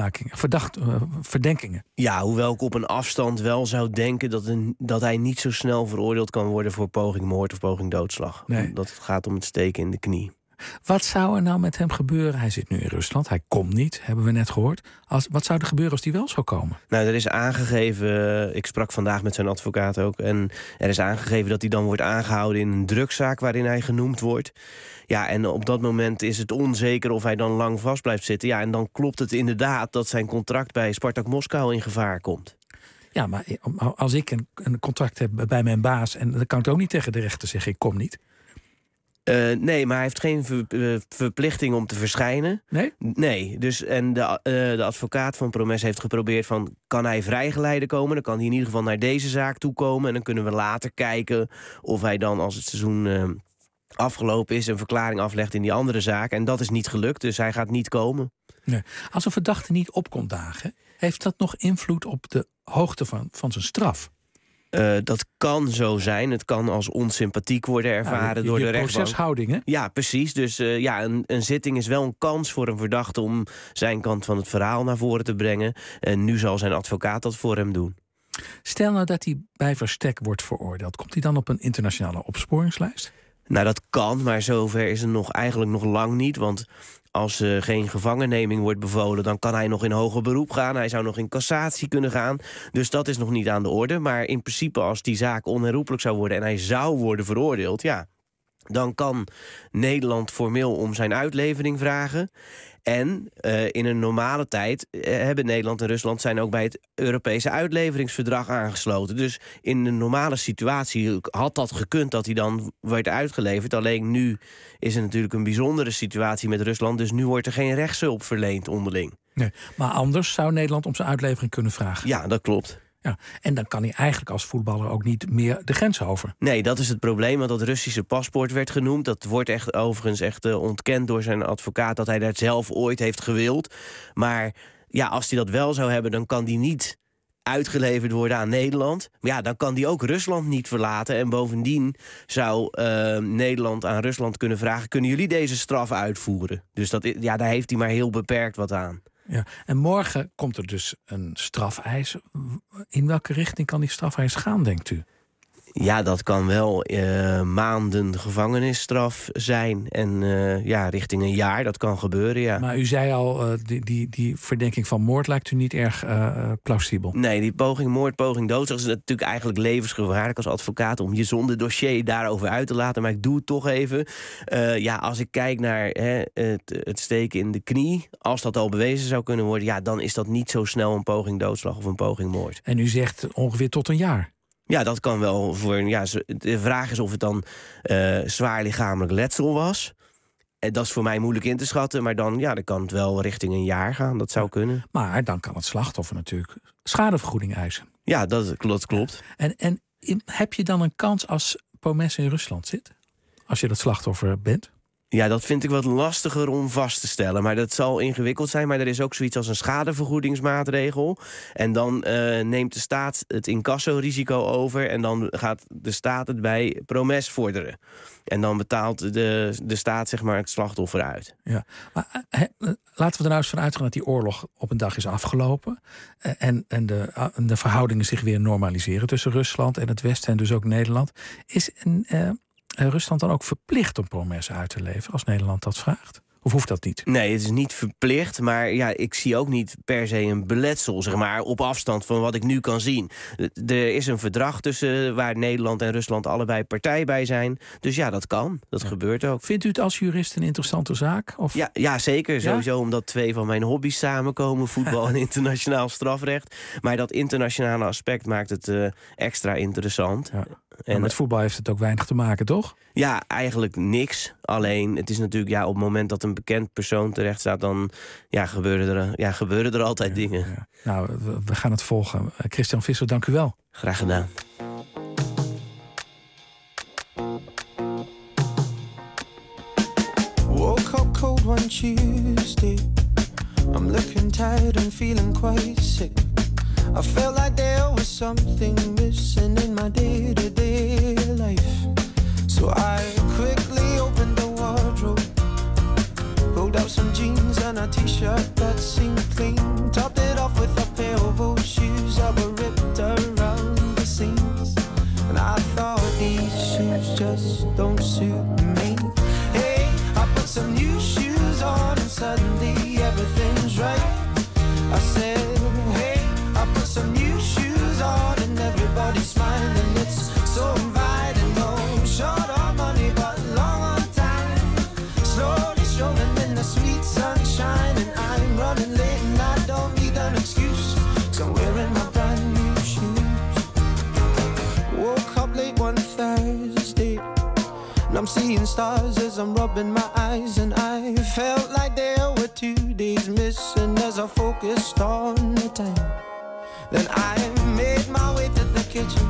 verdenkingen. Ja, hoewel ik op een afstand wel zou denken dat hij niet zo snel veroordeeld kan worden voor poging moord of poging doodslag. Nee. Dat het gaat om het steken in de knie. Wat zou er nou met hem gebeuren? Hij zit nu in Rusland, hij komt niet, hebben we net gehoord. Wat zou er gebeuren als hij wel zou komen? Nou, er is aangegeven, ik sprak vandaag met zijn advocaat ook, en er is aangegeven dat hij dan wordt aangehouden in een drugszaak waarin hij genoemd wordt. Ja, en op dat moment is het onzeker of hij dan lang vast blijft zitten. Ja, en dan klopt het inderdaad dat zijn contract bij Spartak Moskou in gevaar komt. Ja, maar als ik een contract heb bij mijn baas, en dan kan ik ook niet tegen de rechter zeggen, ik kom niet. Nee, maar hij heeft geen verplichting om te verschijnen. Nee? Nee, dus en de advocaat van Promes heeft geprobeerd van, kan hij vrijgeleide komen? Dan kan hij in ieder geval naar deze zaak toe komen. En dan kunnen we later kijken of hij dan, als het seizoen afgelopen is, een verklaring aflegt in die andere zaak. En dat is niet gelukt, dus hij gaat niet komen. Nee. Als een verdachte niet op komt dagen, heeft dat nog invloed op de hoogte van zijn straf? Dat kan zo zijn. Het kan als onsympathiek worden ervaren door de rechtbank. Proceshouding, hè? Ja, precies. Dus een zitting is wel een kans voor een verdachte om zijn kant van het verhaal naar voren te brengen. En nu zal zijn advocaat dat voor hem doen. Stel nou dat hij bij verstek wordt veroordeeld. Komt hij dan op een internationale opsporingslijst? Nou, dat kan, maar zover is het eigenlijk nog lang niet. Want als er geen gevangenneming wordt bevolen, dan kan hij nog in hoger beroep gaan. Hij zou nog in cassatie kunnen gaan. Dus dat is nog niet aan de orde. Maar in principe, als die zaak onherroepelijk zou worden en hij zou worden veroordeeld, ja, dan kan Nederland formeel om zijn uitlevering vragen. En in een normale tijd hebben Nederland en Rusland zijn ook bij het Europese uitleveringsverdrag aangesloten. Dus in een normale situatie had dat gekund dat hij dan werd uitgeleverd. Alleen nu is het natuurlijk een bijzondere situatie met Rusland. Dus nu wordt er geen rechtshulp verleend onderling. Nee, maar anders zou Nederland om zijn uitlevering kunnen vragen. Ja, dat klopt. Ja, en dan kan hij eigenlijk als voetballer ook niet meer de grens over. Nee, dat is het probleem, want dat Russische paspoort werd genoemd. Dat wordt overigens ontkend door zijn advocaat dat hij dat zelf ooit heeft gewild. Maar ja, als hij dat wel zou hebben, dan kan hij niet uitgeleverd worden aan Nederland. Maar ja, dan kan die ook Rusland niet verlaten. En bovendien zou Nederland aan Rusland kunnen vragen... kunnen jullie deze straf uitvoeren? Dus daar heeft hij maar heel beperkt wat aan. Ja. En morgen komt er dus een strafeis. In welke richting kan die strafeis gaan, denkt u? Ja, dat kan wel maanden gevangenisstraf zijn. En richting een jaar, dat kan gebeuren, ja. Maar u zei al, die verdenking van moord lijkt u niet erg plausibel. Nee, die poging moord, poging doodslag is natuurlijk eigenlijk levensgevaarlijk als advocaat... om je zondedossier daarover uit te laten. Maar ik doe het toch even. Als ik kijk naar het steken in de knie... als dat al bewezen zou kunnen worden... ja, dan is dat niet zo snel een poging doodslag of een poging moord. En u zegt ongeveer tot een jaar? Ja, dat kan wel. De vraag is of het dan zwaar lichamelijk letsel was. Dat is voor mij moeilijk in te schatten. Maar dan kan het wel richting een jaar gaan. Dat zou kunnen. Maar dan kan het slachtoffer natuurlijk schadevergoeding eisen. Ja, dat klopt. En heb je dan een kans als Pomesa in Rusland zit? Als je dat slachtoffer bent? Ja, dat vind ik wat lastiger om vast te stellen. Maar dat zal ingewikkeld zijn. Maar er is ook zoiets als een schadevergoedingsmaatregel. En dan neemt de staat het incassorisico over. En dan gaat de staat het bij Promes vorderen. En dan betaalt de staat zeg maar het slachtoffer uit. Ja, maar laten we er nou eens van uitgaan dat die oorlog op een dag is afgelopen. En de verhoudingen zich weer normaliseren tussen Rusland en het Westen en dus ook Nederland. Is Rusland dan ook verplicht om Pomesa uit te leveren als Nederland dat vraagt? Of hoeft dat niet? Nee, het is niet verplicht. Maar ik zie ook niet per se een beletsel, zeg maar, op afstand van wat ik nu kan zien. Er is een verdrag tussen waar Nederland en Rusland allebei partij bij zijn. Dus ja, dat kan. Dat gebeurt ook. Vindt u het als jurist een interessante zaak? Of? Ja, zeker. Ja? Sowieso omdat 2 van mijn hobby's samenkomen. Voetbal en internationaal strafrecht. Maar dat internationale aspect maakt het extra interessant. Ja. En met voetbal heeft het ook weinig te maken, toch? Ja, eigenlijk niks. Alleen, het is natuurlijk op het moment dat een bekend persoon terecht staat... dan gebeuren er altijd dingen. Ja. Nou, we gaan het volgen. Christian Visser, dank u wel. Graag gedaan. Woke up cold one Tuesday. I'm looking tired and feeling quite sick. I felt like there was something missing in my day-to-day life. So I quickly opened the wardrobe, pulled out some jeans and a t-shirt that seemed clean, topped it off with a pair of old shoes that were ripped around the seams. And I thought these shoes just don't suit me. Hey, I put some new shoes on and suddenly everything's right. I said, hey, I put some new shoes on and everybody's smiling. It's so inviting, no short on money but long on time. Slowly strolling in the sweet sunshine and I'm running late and I don't need an excuse, 'cause I'm wearing my brand new shoes. Woke up late one Thursday and I'm seeing stars as I'm rubbing my eyes, and I felt like there were 2 days missing as I focused on the time. Then I made my way to the kitchen,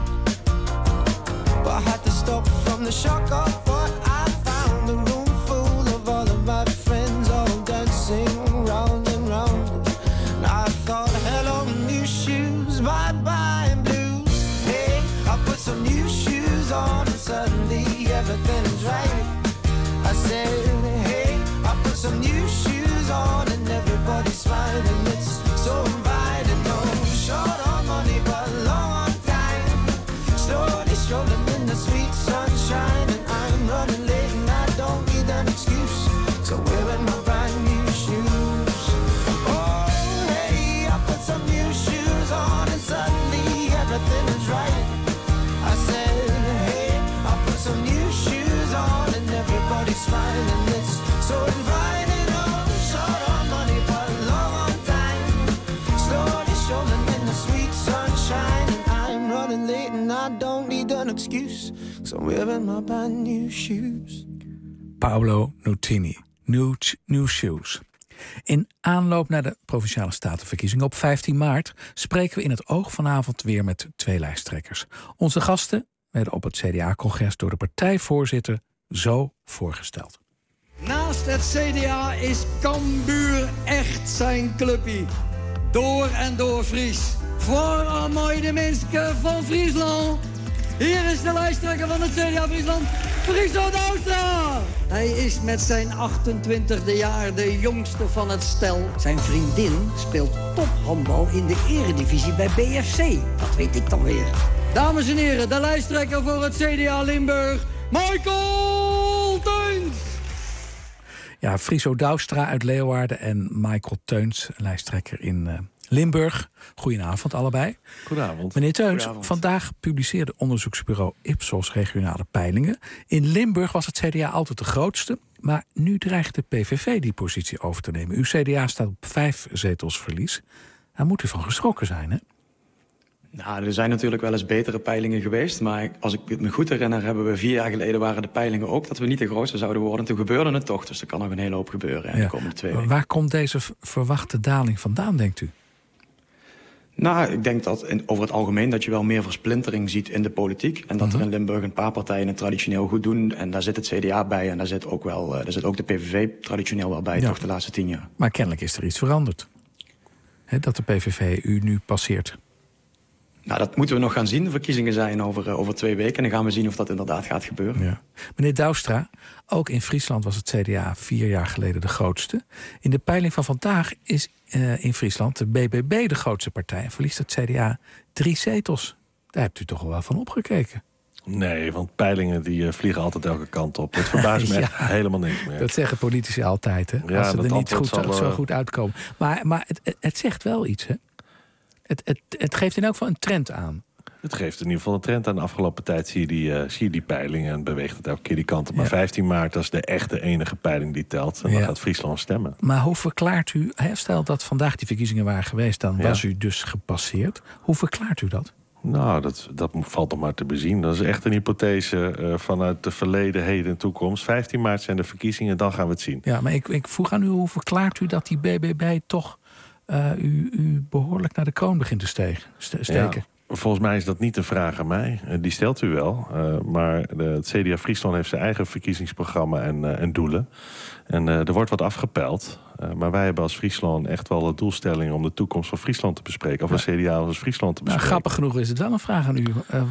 but I had to stop from the shock of what I found. A room full of all of my friends all dancing round and round. And I thought, hello new shoes, bye bye blues. Hey, I put some new shoes on and suddenly everything's right. I said, hey, I put some new shoes on and everybody's smiling. It's so inviting, no short on money but long on time. Slowly strolling in the sweet sunshine and I'm running late and I don't need an excuse, 'cause I'm wearing my brand new shoes. Oh hey, I put some new shoes on and suddenly everything is right. I said hey, I put some new shoes on and everybody's smiling. It's so inviting, oh short on money but long on time. Slowly strolling in the sweet sunshine and I'm running late and I don't need an excuse, 'cause I'm wearing my brand new shoes. Paolo Nutini, New Shoes. In aanloop naar de Provinciale Statenverkiezingen op 15 maart... spreken we in het oog vanavond weer met 2 lijsttrekkers. Onze gasten werden op het CDA-congres door de partijvoorzitter zo voorgesteld. Naast het CDA is Cambuur echt zijn clubje. Door en door Fries. voor mooi de mensen van Friesland. Hier is de lijsttrekker van het CDA Friesland, Friso Douwstra. Hij is met zijn 28e jaar de jongste van het stel. Zijn vriendin speelt tophandbal in de eredivisie bij BFC. Dat weet ik dan weer. Dames en heren, de lijsttrekker voor het CDA Limburg, Michael Teuns. Ja, Friso Douwstra uit Leeuwarden en Michael Teuns, lijsttrekker in Limburg. Goedenavond allebei. Goedenavond. Meneer Teuns, Goedenavond. Vandaag publiceerde onderzoeksbureau Ipsos regionale peilingen. In Limburg was het CDA altijd de grootste, maar nu dreigt de PVV die positie over te nemen. Uw CDA staat op 5 zetels verlies. Daar moet u van geschrokken zijn, hè? Nou, er zijn natuurlijk wel eens betere peilingen geweest. Maar als ik het me goed herinner, hebben we 4 jaar geleden waren de peilingen ook dat we niet de grootste zouden worden. Toen gebeurde het toch. Dus er kan nog een hele hoop gebeuren de komende 2 weken. Waar komt deze verwachte daling vandaan, denkt u? Nou, ik denk dat over het algemeen dat je wel meer versplintering ziet in de politiek. En dat er in Limburg een paar partijen het traditioneel goed doen. En daar zit het CDA bij en daar zit ook de PVV traditioneel wel bij, toch de laatste 10 jaar. Maar kennelijk is er iets veranderd. Dat de PVV u nu passeert. Nou, dat moeten we nog gaan zien. De verkiezingen zijn over 2 weken. En dan gaan we zien of dat inderdaad gaat gebeuren. Ja. Meneer Douwstra, ook in Friesland was het CDA 4 jaar geleden de grootste. In de peiling van vandaag is in Friesland de BBB de grootste partij. En verliest het CDA 3 zetels. Daar hebt u toch wel van opgekeken. Nee, want peilingen die vliegen altijd elke kant op. Dat verbaast me echt helemaal niks meer. Dat zeggen politici altijd, hè? Ja, als ze er niet zo goed uitkomen. Maar het zegt wel iets, hè? Het geeft in elk geval een trend aan. Het geeft in ieder geval een trend aan. De afgelopen tijd zie je die peilingen en beweegt het elke keer die kant op. Maar 15 maart, dat is de enige peiling die telt. En dan gaat Friesland stemmen. Maar hoe verklaart u, stel dat vandaag die verkiezingen waren geweest, dan was u dus gepasseerd. Hoe verklaart u dat? Nou, dat valt nog maar te bezien. Dat is echt een hypothese vanuit de verleden, heden en toekomst. 15 maart zijn de verkiezingen, dan gaan we het zien. Ja, maar ik vroeg aan u, hoe verklaart u dat die BBB toch u behoorlijk naar de kroon begint te steken? Ja, volgens mij is dat niet een vraag aan mij. Die stelt u wel. Maar het CDA Friesland heeft zijn eigen verkiezingsprogramma en doelen. En er wordt wat afgepeild. Maar wij hebben als Friesland echt wel de doelstelling om de toekomst van Friesland te bespreken. Of als CDA als Friesland te bespreken. Nou, grappig genoeg is het wel een vraag aan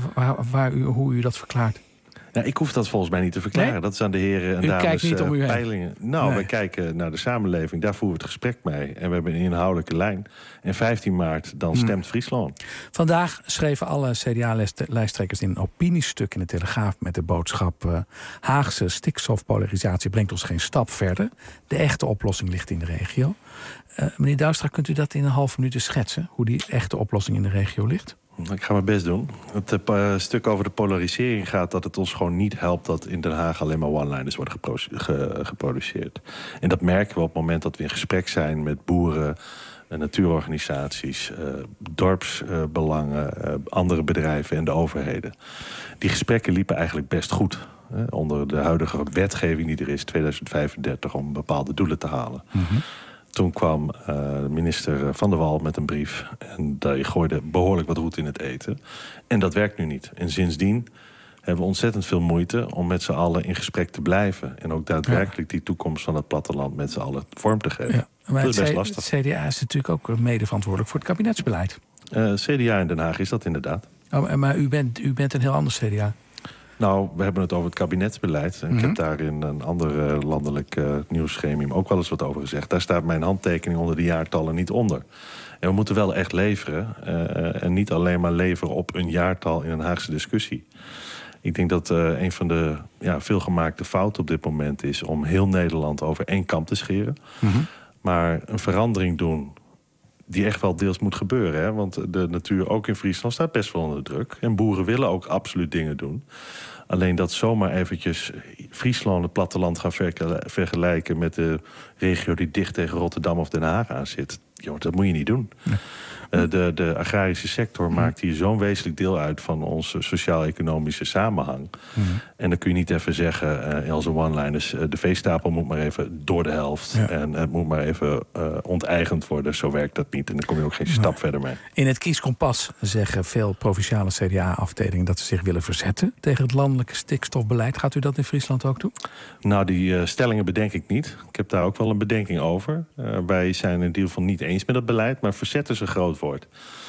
u, hoe u dat verklaart. Ja, ik hoef dat volgens mij niet te verklaren. Nee? Dat is aan de heren en dames kijkt niet om u peilingen. Nou, wij kijken naar de samenleving. Daar voeren we het gesprek mee. En we hebben een inhoudelijke lijn. En 15 maart, dan stemt Friesland. Vandaag schreven alle CDA-lijsttrekkers in een opiniestuk in de Telegraaf met de boodschap: Haagse stikstofpolarisatie brengt ons geen stap verder. De echte oplossing ligt in de regio. Meneer Douwstra, kunt u dat in een half minuut schetsen? Hoe die echte oplossing in de regio ligt? Ik ga mijn best doen. Het stuk over de polarisering gaat dat het ons gewoon niet helpt dat in Den Haag alleen maar one-liners worden geproduceerd. En dat merken we op het moment dat we in gesprek zijn met boeren, natuurorganisaties, dorpsbelangen, andere bedrijven en de overheden. Die gesprekken liepen eigenlijk best goed. Onder de huidige wetgeving die er is, 2035, om bepaalde doelen te halen. Toen kwam minister Van der Wal met een brief. En die gooide behoorlijk wat roet in het eten. En dat werkt nu niet. En sindsdien hebben we ontzettend veel moeite om met z'n allen in gesprek te blijven. En ook daadwerkelijk die toekomst van het platteland met z'n allen vorm te geven. Ja, maar dat is best lastig. Het CDA is natuurlijk ook mede verantwoordelijk voor het kabinetsbeleid. CDA in Den Haag is dat inderdaad. Oh, maar u bent een heel ander CDA. Nou, we hebben het over het kabinetsbeleid. Ik heb daar in een ander landelijk nieuwsgremium ook wel eens wat over gezegd. Daar staat mijn handtekening onder de jaartallen niet onder. En we moeten wel echt leveren. En niet alleen maar leveren op een jaartal in een Haagse discussie. Ik denk dat een van de veelgemaakte fouten op dit moment is om heel Nederland over één kam te scheren. Maar een verandering doen die echt wel deels moet gebeuren. Hè? Want de natuur ook in Friesland staat best wel onder druk. En boeren willen ook absoluut dingen doen. Alleen dat zomaar eventjes Friesland, het platteland, gaan vergelijken met de regio die dicht tegen Rotterdam of Den Haag aan zit. Joh, dat moet je niet doen. Nee. De agrarische sector maakt hier zo'n wezenlijk deel uit van onze sociaal-economische samenhang. En dan kun je niet even zeggen, als een one-liners, de veestapel moet maar even door de helft. Ja. En het moet maar even onteigend worden. Zo werkt dat niet. En dan kom je ook geen stap verder mee. In het kieskompas zeggen veel provinciale CDA-afdelingen dat ze zich willen verzetten tegen het landelijke stikstofbeleid. Gaat u dat in Friesland ook doen? Nou, die stellingen bedenk ik niet. Ik heb daar ook wel een bedenking over. Wij zijn in ieder geval niet eens eens met het beleid, maar verzet is een groot woord.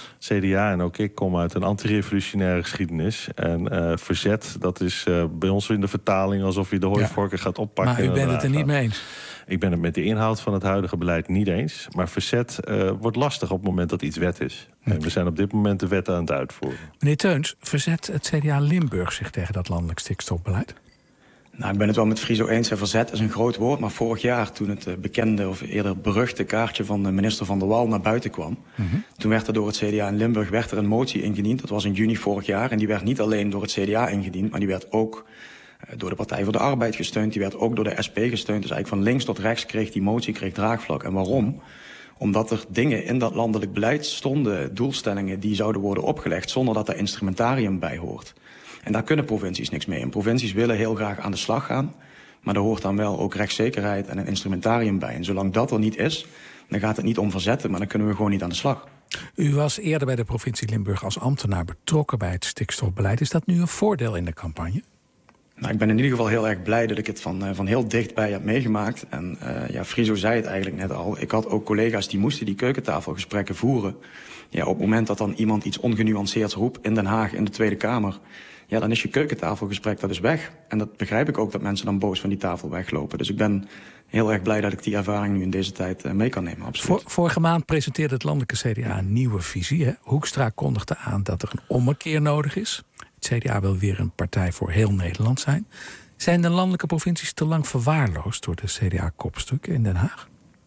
CDA en ook ik kom uit een antirevolutionaire geschiedenis. En verzet, dat is bij ons in de vertaling alsof je de hooivorken gaat oppakken. Maar u bent het er niet mee eens? Ik ben het met de inhoud van het huidige beleid niet eens. Maar verzet wordt lastig op het moment dat iets wet is. En we zijn op dit moment de wet aan het uitvoeren. Meneer Teuns, verzet het CDA Limburg zich tegen dat landelijk stikstofbeleid? Nou, ik ben het wel met Friso eens. Verzet is een groot woord. Maar vorig jaar, toen het bekende of eerder beruchte kaartje van de minister Van der Wal naar buiten kwam, toen werd er door het CDA in Limburg een motie ingediend. Dat was in juni vorig jaar. En die werd niet alleen door het CDA ingediend, maar die werd ook door de Partij voor de Arbeid gesteund. Die werd ook door de SP gesteund. Dus eigenlijk van links tot rechts kreeg die motie draagvlak. En waarom? Omdat er dingen in dat landelijk beleid stonden, doelstellingen die zouden worden opgelegd zonder dat er instrumentarium bij hoort. En daar kunnen provincies niks mee. En provincies willen heel graag aan de slag gaan. Maar daar hoort dan wel ook rechtszekerheid en een instrumentarium bij. En zolang dat er niet is, dan gaat het niet om verzetten, maar dan kunnen we gewoon niet aan de slag. U was eerder bij de provincie Limburg als ambtenaar betrokken bij het stikstofbeleid. Is dat nu een voordeel in de campagne? Nou, ik ben in ieder geval heel erg blij dat ik het van heel dichtbij heb meegemaakt. En Friso zei het eigenlijk net al. Ik had ook collega's die moesten die keukentafelgesprekken voeren. Ja, op het moment dat dan iemand iets ongenuanceerds roept in Den Haag in de Tweede Kamer, ja, dan is je keukentafelgesprek, dat is weg. En dat begrijp ik ook, dat mensen dan boos van die tafel weglopen. Dus ik ben heel erg blij dat ik die ervaring nu in deze tijd mee kan nemen, absoluut. Vorige maand presenteerde het landelijke CDA een nieuwe visie. Hè? Hoekstra kondigde aan dat er een ommekeer nodig is. Het CDA wil weer een partij voor heel Nederland zijn. Zijn de landelijke provincies te lang verwaarloosd door de CDA-kopstukken in Den Haag?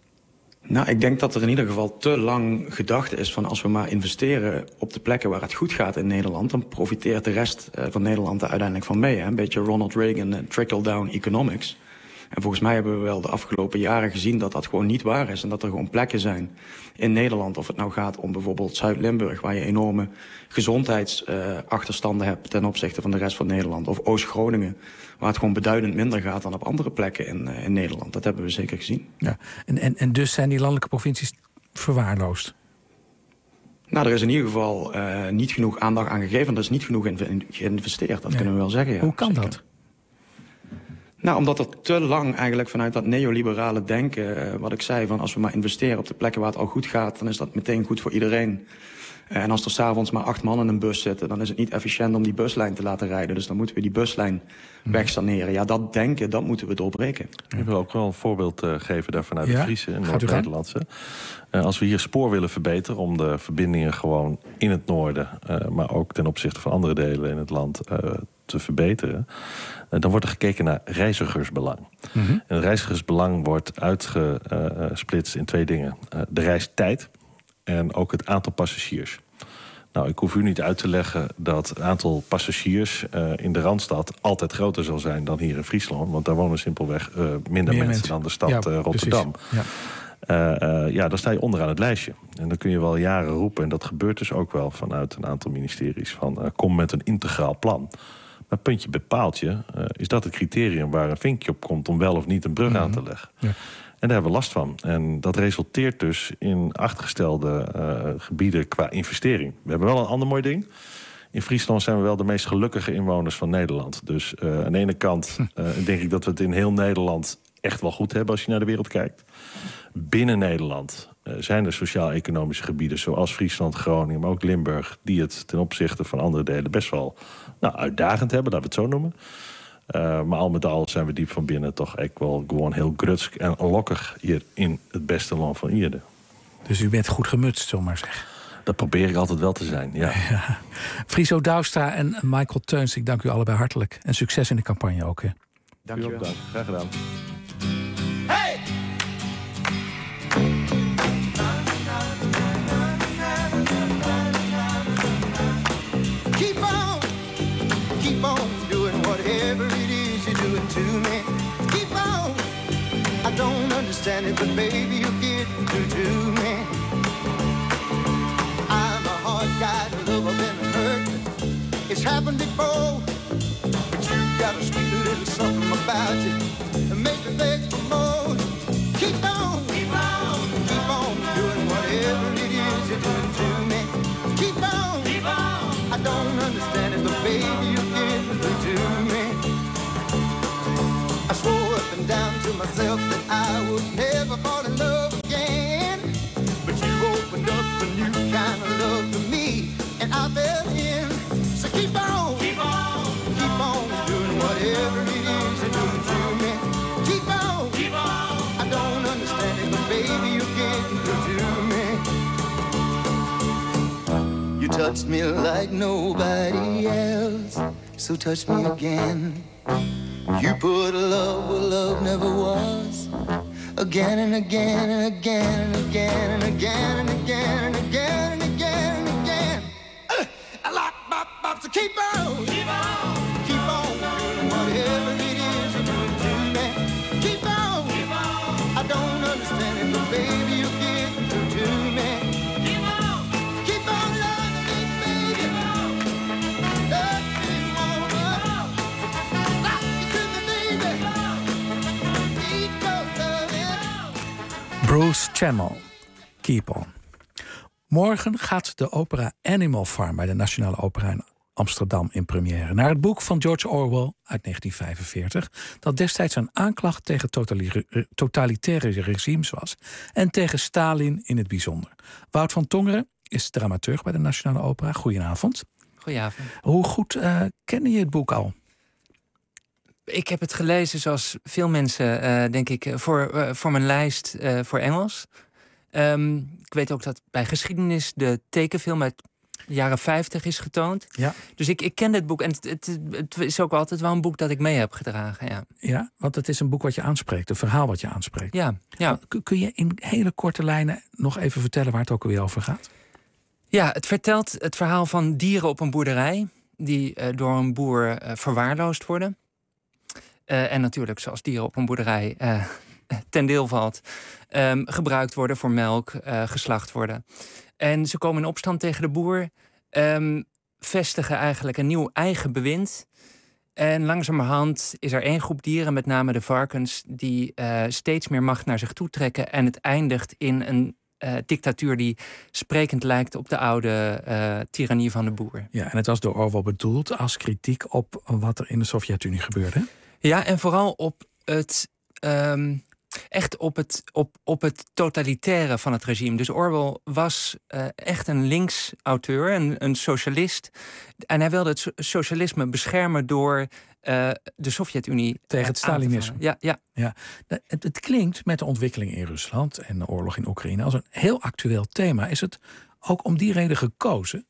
Nou, ik denk dat er in ieder geval te lang gedacht is van als we maar investeren op de plekken waar het goed gaat in Nederland, dan profiteert de rest van Nederland er uiteindelijk van mee. Hè? Een beetje Ronald Reagan, trickle-down economics. En volgens mij hebben we wel de afgelopen jaren gezien dat dat gewoon niet waar is. En dat er gewoon plekken zijn in Nederland, of het nou gaat om bijvoorbeeld Zuid-Limburg, waar je enorme gezondheidsachterstanden hebt ten opzichte van de rest van Nederland. Of Oost-Groningen, waar het gewoon beduidend minder gaat dan op andere plekken in Nederland. Dat hebben we zeker gezien. Ja. En dus zijn die landelijke provincies verwaarloosd? Nou, er is in ieder geval niet genoeg aandacht aan gegeven. Er is niet genoeg geïnvesteerd, dat kunnen we wel zeggen. Ja. Hoe kan dat? Nou, omdat er te lang eigenlijk vanuit dat neoliberale denken, wat ik zei, van als we maar investeren op de plekken waar het al goed gaat, dan is dat meteen goed voor iedereen. En als er 's avonds maar 8 man in een bus zitten, dan is het niet efficiënt om die buslijn te laten rijden. Dus dan moeten we die buslijn wegsaneren. Ja, dat denken, dat moeten we doorbreken. Ik wil ook wel een voorbeeld geven daarvan uit de Friese en Noord-Nederlandse. Als we hier spoor willen verbeteren om de verbindingen gewoon in het noorden, maar ook ten opzichte van andere delen in het land te verbeteren, dan wordt er gekeken naar reizigersbelang. En het reizigersbelang wordt uitgesplitst in 2 dingen. De reistijd en ook het aantal passagiers. Nou, ik hoef u niet uit te leggen dat het aantal passagiers in de Randstad altijd groter zal zijn dan hier in Friesland. Want daar wonen simpelweg minder mensen dan de stad Rotterdam. Ja. Dan sta je onderaan het lijstje. En dan kun je wel jaren roepen, en dat gebeurt dus ook wel vanuit een aantal ministeries, van kom met een integraal plan. Maar puntje bij paaltje is dat het criterium waar een vinkje op komt om wel of niet een brug aan te leggen. Ja. En daar hebben we last van. En dat resulteert dus in achtergestelde gebieden qua investering. We hebben wel een ander mooi ding. In Friesland zijn we wel de meest gelukkige inwoners van Nederland. Dus aan de ene kant denk ik dat we het in heel Nederland echt wel goed hebben als je naar de wereld kijkt. Binnen Nederland zijn er sociaal-economische gebieden zoals Friesland, Groningen, maar ook Limburg, die het ten opzichte van andere delen best wel uitdagend hebben, laten we het zo noemen. Maar al met al zijn we diep van binnen toch echt wel gewoon heel grutsk en lokkig hier in het beste land van Ierde. Dus u bent goed gemutst, zullen we maar zeggen. Dat probeer ik altijd wel te zijn, ja. Friso Douwstra en Michael Teuns, ik dank u allebei hartelijk. En succes in de campagne ook. Hè. Dank je wel. Graag gedaan. Hey! Keep on doing whatever it is you're doing to me. Keep on. I don't understand it, but baby, you get through to me. I'm a hard guy to love, I've been hurt. It's happened before, but you got a sweet little something about you that makes me beg for more. Keep on, keep on, keep on doing whatever it is you're doing to me. Keep on, keep on. I don't understand it, but baby, you get through to me. I swore up and down to myself that I would never fall in love again, but you baby, you're getting through to me. You touched me like nobody else, so touch me again. You put love where love never was, again and again and again and again and again and again and again and again and again. I like bop, so keep on, keep on, keep on doing whatever it is you're doing to me. Keep on, keep on. I don't understand it, but baby, you're getting through to me. Keep on, keep on loving me, baby. Keep on, love me more, rock me to me, baby. Keep on loving. Bruce Channel, Keep On. Morgen gaat de opera Animal Farm bij de Nationale Opera in Amsterdam in première. Naar het boek van George Orwell uit 1945... dat destijds een aanklacht tegen totalitaire regimes was... en tegen Stalin in het bijzonder. Wout van Tongeren is dramaturg bij de Nationale Opera. Goedenavond. Goedenavond. Hoe goed kende je het boek al? Ik heb het gelezen zoals veel mensen, denk ik, voor mijn lijst voor Engels. Ik weet ook dat bij geschiedenis de tekenfilm uit de jaren 50 is getoond. Ja. Dus ik kende het boek en het is ook altijd wel een boek dat ik mee heb gedragen. Ja, ja, want het is een boek wat je aanspreekt, een verhaal wat je aanspreekt. Ja, ja. Kun je in hele korte lijnen nog even vertellen waar het ook alweer over gaat? Ja, het vertelt het verhaal van dieren op een boerderij die door een boer verwaarloosd worden. En natuurlijk, zoals dieren op een boerderij ten deel valt, gebruikt worden voor melk, geslacht worden. En ze komen in opstand tegen de boer, vestigen eigenlijk een nieuw eigen bewind. En langzamerhand is er één groep dieren, met name de varkens, die steeds meer macht naar zich toe trekken. En het eindigt in een dictatuur die sprekend lijkt op de oude tirannie van de boer. Ja, en het was door Orwell bedoeld als kritiek op wat er in de Sovjet-Unie gebeurde. Ja, en vooral op het echt op het totalitaire van het regime. Dus Orwell was echt een links auteur, een socialist. En hij wilde het socialisme beschermen door de Sovjet-Unie tegen het Stalinisme. Ja. Het klinkt met de ontwikkeling in Rusland en de oorlog in Oekraïne als een heel actueel thema. Is het ook om die reden gekozen?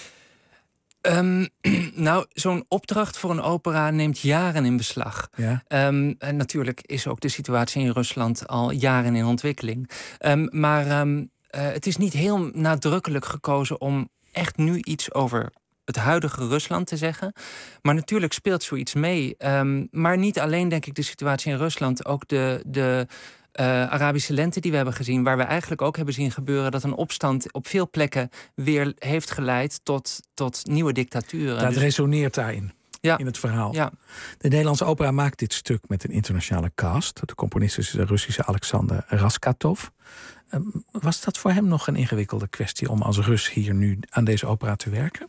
Nou, zo'n opdracht voor een opera neemt jaren in beslag. Ja. En natuurlijk is ook de situatie in Rusland al jaren in ontwikkeling. Maar het is niet heel nadrukkelijk gekozen om echt nu iets over het huidige Rusland te zeggen. Maar natuurlijk speelt zoiets mee. Maar niet alleen, denk ik, de situatie in Rusland. Ook de Arabische lente die we hebben gezien, waar we eigenlijk ook hebben zien gebeuren dat een opstand op veel plekken weer heeft geleid tot nieuwe dictaturen. Dat resoneert daarin, in het verhaal. Ja. De Nederlandse opera maakt dit stuk met een internationale cast. De componist is de Russische Alexander Raskatov. Was dat voor hem nog een ingewikkelde kwestie om als Rus hier nu aan deze opera te werken?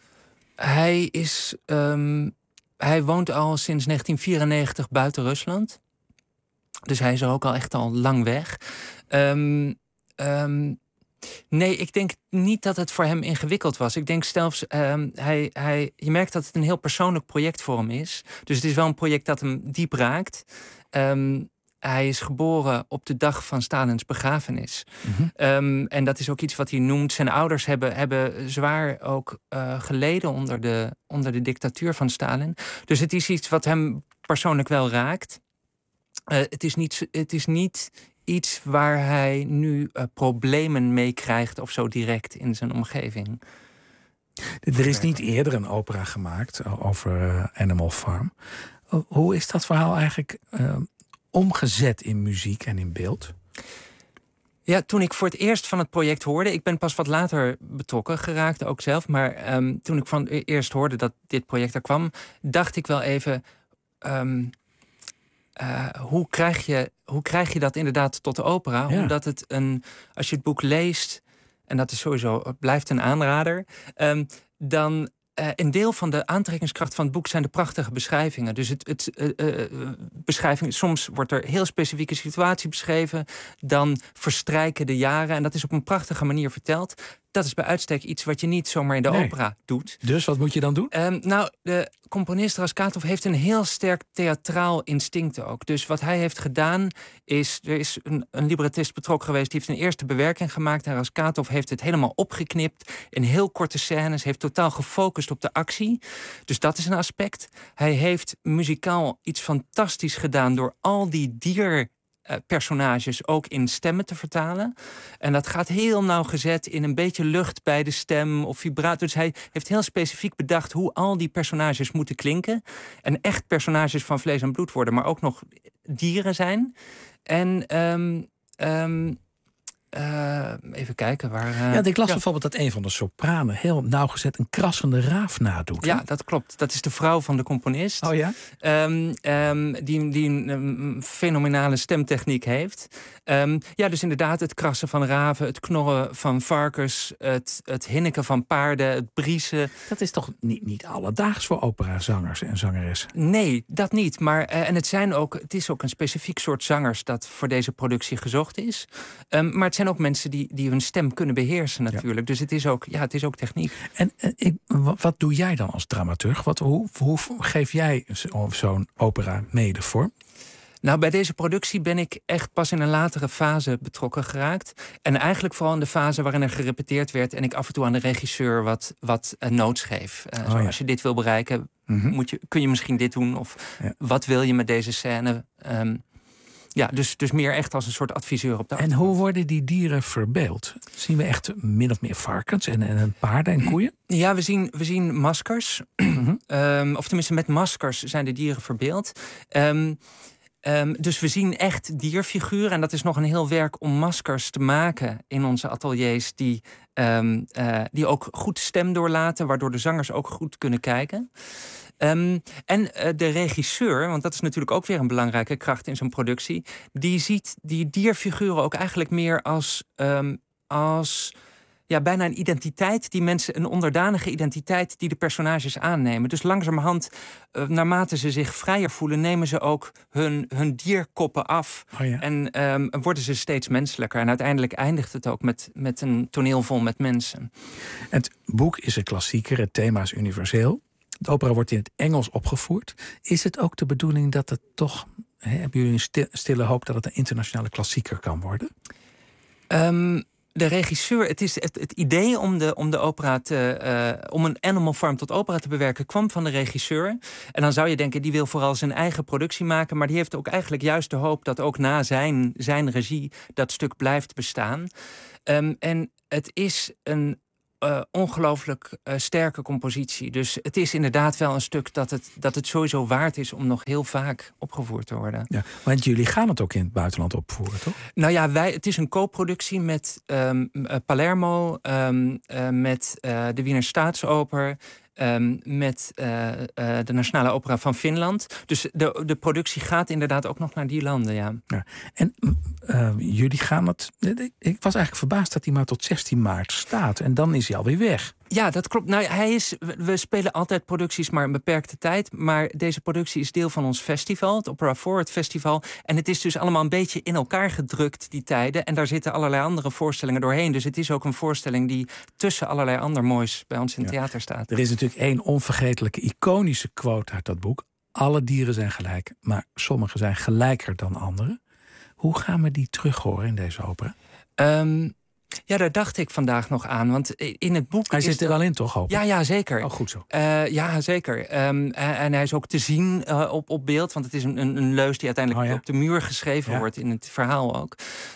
Hij woont al sinds 1994 buiten Rusland. Dus hij is er ook al echt al lang weg. Nee, ik denk niet dat het voor hem ingewikkeld was. Ik denk zelfs, je merkt dat het een heel persoonlijk project voor hem is. Dus het is wel een project dat hem diep raakt. Hij is geboren op de dag van Stalins begrafenis. Mm-hmm. En dat is ook iets wat hij noemt. Zijn ouders hebben zwaar ook geleden onder de dictatuur van Stalin. Dus het is iets wat hem persoonlijk wel raakt. Het is niet iets waar hij nu problemen mee krijgt of zo direct in zijn omgeving. Er is niet eerder een opera gemaakt over Animal Farm. Hoe is dat verhaal eigenlijk omgezet in muziek en in beeld? Ja, toen ik voor het eerst van het project hoorde, ik ben pas wat later betrokken geraakt, ook zelf, maar toen ik van eerst hoorde dat dit project er kwam, dacht ik wel even, hoe krijg je dat inderdaad tot de opera? Ja. Omdat als je het boek leest, en dat is sowieso, blijft een aanrader, dan een deel van de aantrekkingskracht van het boek zijn de prachtige beschrijvingen. Dus beschrijving, soms wordt er heel specifieke situatie beschreven, dan verstrijken de jaren en dat is op een prachtige manier verteld. dat is bij uitstek iets wat je niet zomaar in de opera doet. Dus wat moet je dan doen? De componist Raskatov heeft een heel sterk theatraal instinct ook. Dus wat hij heeft gedaan is... Er is een librettist betrokken geweest, die heeft een eerste bewerking gemaakt. En Raskatov heeft het helemaal opgeknipt in heel korte scènes. Heeft totaal gefocust op de actie. Dus dat is een aspect. Hij heeft muzikaal iets fantastisch gedaan door al die personages ook in stemmen te vertalen. En dat gaat heel nauwgezet in een beetje lucht bij de stem of vibrato. Dus hij heeft heel specifiek bedacht hoe al die personages moeten klinken. En echt personages van vlees en bloed worden, maar ook nog dieren zijn. En even kijken waar... ik las bijvoorbeeld dat een van de sopranen heel nauwgezet een krassende raaf nadoet. Ja, dat klopt. Dat is de vrouw van de componist. Oh ja? Die een fenomenale stemtechniek heeft. Dus inderdaad het krassen van raven, het knorren van varkens, het hinniken van paarden, het briesen. Dat is toch niet alledaags voor operazangers en zangeressen? Nee, dat niet. Maar het is ook een specifiek soort zangers dat voor deze productie gezocht is. Maar het zijn ook mensen die hun stem kunnen beheersen natuurlijk. Ja. Dus het is ook techniek. En wat doe jij dan als dramaturg? Hoe geef jij zo'n opera mede vorm? Nou, bij deze productie ben ik echt pas in een latere fase betrokken geraakt. En eigenlijk vooral in de fase waarin er gerepeteerd werd en ik af en toe aan de regisseur wat notes geef. Als je dit wil bereiken, kun je misschien dit doen? Of wat wil je met deze scène? Dus meer echt als een soort adviseur op de achtergrond. En hoe worden die dieren verbeeld? Zien we echt min of meer varkens en paarden en koeien? Ja, we zien maskers. Of tenminste, met maskers zijn de dieren verbeeld. Dus we zien echt dierfiguren. En dat is nog een heel werk om maskers te maken in onze ateliers die ook goed stem doorlaten, waardoor de zangers ook goed kunnen kijken. De regisseur, want dat is natuurlijk ook weer een belangrijke kracht in zo'n productie, die ziet die dierfiguren ook eigenlijk meer als bijna een identiteit die mensen, een onderdanige identiteit die de personages aannemen. Dus langzamerhand, naarmate ze zich vrijer voelen, nemen ze ook hun dierkoppen af. En worden ze steeds menselijker. En uiteindelijk eindigt het ook met een toneel vol met mensen. Het boek is een klassieker, het thema is universeel. De opera wordt in het Engels opgevoerd. Is het ook de bedoeling dat het toch... hebben jullie een stille hoop dat het een internationale klassieker kan worden? De regisseur, het idee om de opera om een Animal Farm tot opera te bewerken, kwam van de regisseur. En dan zou je denken, die wil vooral zijn eigen productie maken, maar die heeft ook eigenlijk juist de hoop dat ook na zijn regie dat stuk blijft bestaan. En het is een ongelooflijk sterke compositie. Dus het is inderdaad wel een stuk dat het sowieso waard is om nog heel vaak opgevoerd te worden. Ja, want jullie gaan het ook in het buitenland opvoeren, toch? Nou ja, het is een co-productie met Palermo, met de Wiener Staatsoper, met de Nationale Opera van Finland. Dus de productie gaat inderdaad ook nog naar die landen, ja. En jullie gaan het... Ik was eigenlijk verbaasd dat hij maar tot 16 maart staat. En dan is hij alweer weg. Ja, dat klopt. Nou, we spelen altijd producties maar een beperkte tijd. Maar deze productie is deel van ons festival, het Opera Forward Festival. En het is dus allemaal een beetje in elkaar gedrukt, die tijden. En daar zitten allerlei andere voorstellingen doorheen. Dus het is ook een voorstelling die tussen allerlei ander moois bij ons in het theater staat. Er is natuurlijk één onvergetelijke, iconische quote uit dat boek. Alle dieren zijn gelijk, maar sommige zijn gelijker dan anderen. Hoe gaan we die terug horen in deze opera? Ja, daar dacht ik vandaag nog aan. Want in het boek... Hij zit er wel in, toch? Hoop ik? Ja, zeker. Oh, goed zo. Ja, zeker. En hij is ook te zien op beeld. Want het is een leus die uiteindelijk op de muur geschreven wordt. In het verhaal ook.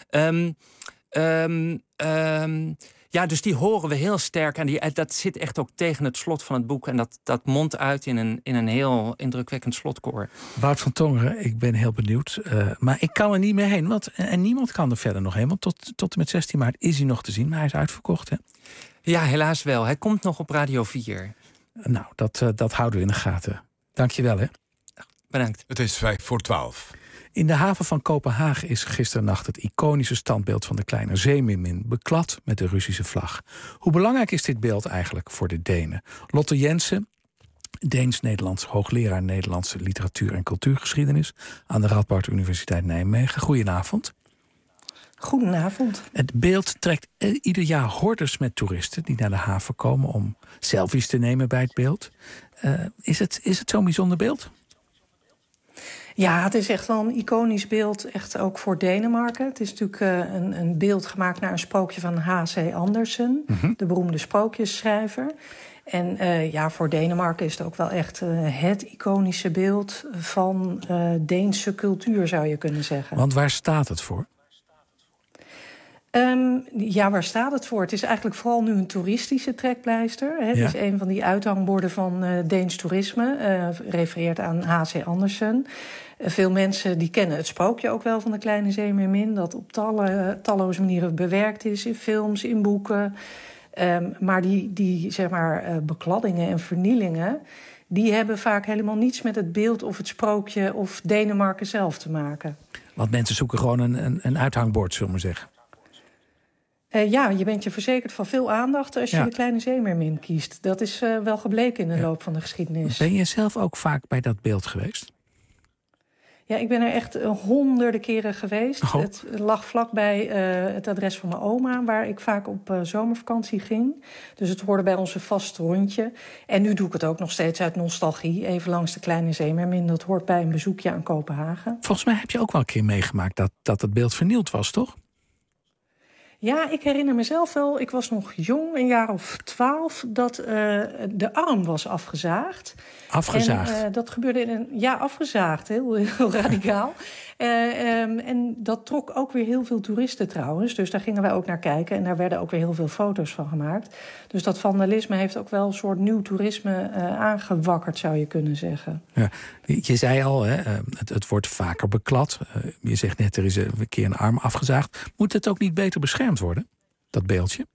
Dus die horen we heel sterk. En dat zit echt ook tegen het slot van het boek. En dat mondt uit in een heel indrukwekkend slotkoor. Wout van Tongeren, ik ben heel benieuwd. Maar ik kan er niet meer heen. En niemand kan er verder nog heen. Want tot en met 16 maart is hij nog te zien. Maar hij is uitverkocht, hè? Ja, helaas wel. Hij komt nog op Radio 4. Nou, dat houden we in de gaten. Dank je wel, hè? Bedankt. Het is 11:55. In de haven van Kopenhagen is gisternacht het iconische standbeeld van de kleine zeemeermin beklad met de Russische vlag. Hoe belangrijk is dit beeld eigenlijk voor de Denen? Lotte Jensen, Deens-Nederlands hoogleraar Nederlandse literatuur en cultuurgeschiedenis aan de Radboud Universiteit Nijmegen. Goedenavond. Goedenavond. Het Beeld trekt ieder jaar hordes met toeristen die naar de haven komen om selfies te nemen bij het Beeld. Is het zo'n bijzonder beeld? Ja, het is echt wel een iconisch beeld, echt ook voor Denemarken. Het is natuurlijk een beeld gemaakt naar een sprookje van H.C. Andersen, de beroemde sprookjesschrijver. En voor Denemarken is het ook wel echt het iconische beeld van Deense cultuur, zou je kunnen zeggen. Want waar staat het voor? Waar staat het voor? Het is eigenlijk vooral nu een toeristische trekpleister. Hè. Ja. Het is een van die uithangborden van Deens toerisme. Refereert aan H.C. Andersen. Veel mensen die kennen het sprookje ook wel van de Kleine Zeemeermin, dat op talloze manieren bewerkt is in films, in boeken. Maar die bekladdingen en vernielingen, die hebben vaak helemaal niets met het beeld of het sprookje of Denemarken zelf te maken. Want mensen zoeken gewoon een uithangbord, zullen we zeggen. Je bent je verzekerd van veel aandacht als je de Kleine Zeemeermin kiest. Dat is wel gebleken in de loop van de geschiedenis. Ben je zelf ook vaak bij dat beeld geweest? Ja, ik ben er echt honderden keren geweest. Oh. Het lag vlakbij het adres van mijn oma, waar ik vaak op zomervakantie ging. Dus het hoorde bij ons een vast rondje. En nu doe ik het ook nog steeds uit nostalgie. Even langs de Kleine Zeemeermin. Dat hoort bij een bezoekje aan Kopenhagen. Volgens mij heb je ook wel een keer meegemaakt dat het beeld vernield was, toch? Ja, ik herinner mezelf wel, ik was nog jong, een jaar of 12... dat de arm was afgezaagd. Afgezaagd? En dat gebeurde afgezaagd, heel radicaal. En dat trok ook weer heel veel toeristen trouwens. Dus daar gingen wij ook naar kijken. En daar werden ook weer heel veel foto's van gemaakt. Dus dat vandalisme heeft ook wel een soort nieuw toerisme aangewakkerd, zou je kunnen zeggen. Ja, je zei al, het wordt vaker beklad. Je zegt net, er is een keer een arm afgezaagd. Moet het ook niet beter beschermd worden, dat beeldje?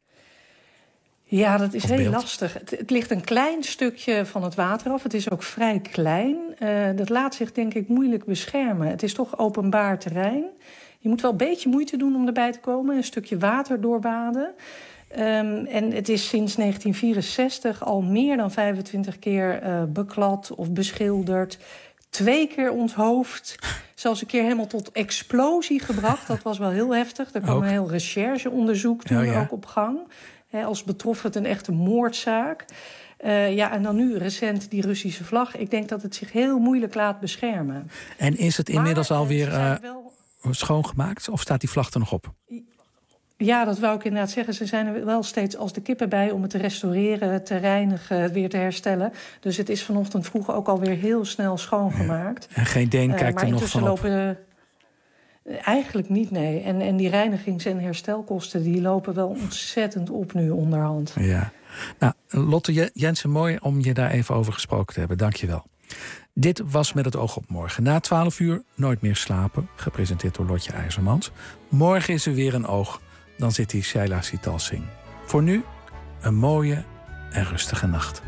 Ja, dat is heel lastig. Het ligt een klein stukje van het water af. Het is ook vrij klein. Dat laat zich denk ik moeilijk beschermen. Het is toch openbaar terrein. Je moet wel een beetje moeite doen om erbij te komen. Een stukje water doorwaden. En het is sinds 1964 al meer dan 25 keer beklad of beschilderd. 2 keer onthoofd. Zelfs een keer helemaal tot explosie gebracht. Dat was wel heel heftig. Er kwam een heel rechercheonderzoek toen ook op gang. Als betrof het een echte moordzaak. En dan nu recent die Russische vlag. Ik denk dat het zich heel moeilijk laat beschermen. En is het inmiddels alweer schoongemaakt? Of staat die vlag er nog op? Ja, dat wou ik inderdaad zeggen. Ze zijn er wel steeds als de kippen bij om het te restaureren, te reinigen, weer te herstellen. Dus het is vanochtend vroeg ook alweer heel snel schoongemaakt. Ja. En geen Deen kijkt er nog van op? Eigenlijk niet, nee. En die reinigings- en herstelkosten die lopen wel ontzettend op nu onderhand. Ja. Nou, Lotte Jensen, mooi om je daar even over gesproken te hebben. Dank je wel. Dit was Met het oog op morgen. Na 12 uur Nooit meer slapen, gepresenteerd door Lotje IJzermans. Morgen is er weer een oog. Dan zit die Shaila Sital Singh. Voor nu een mooie en rustige nacht.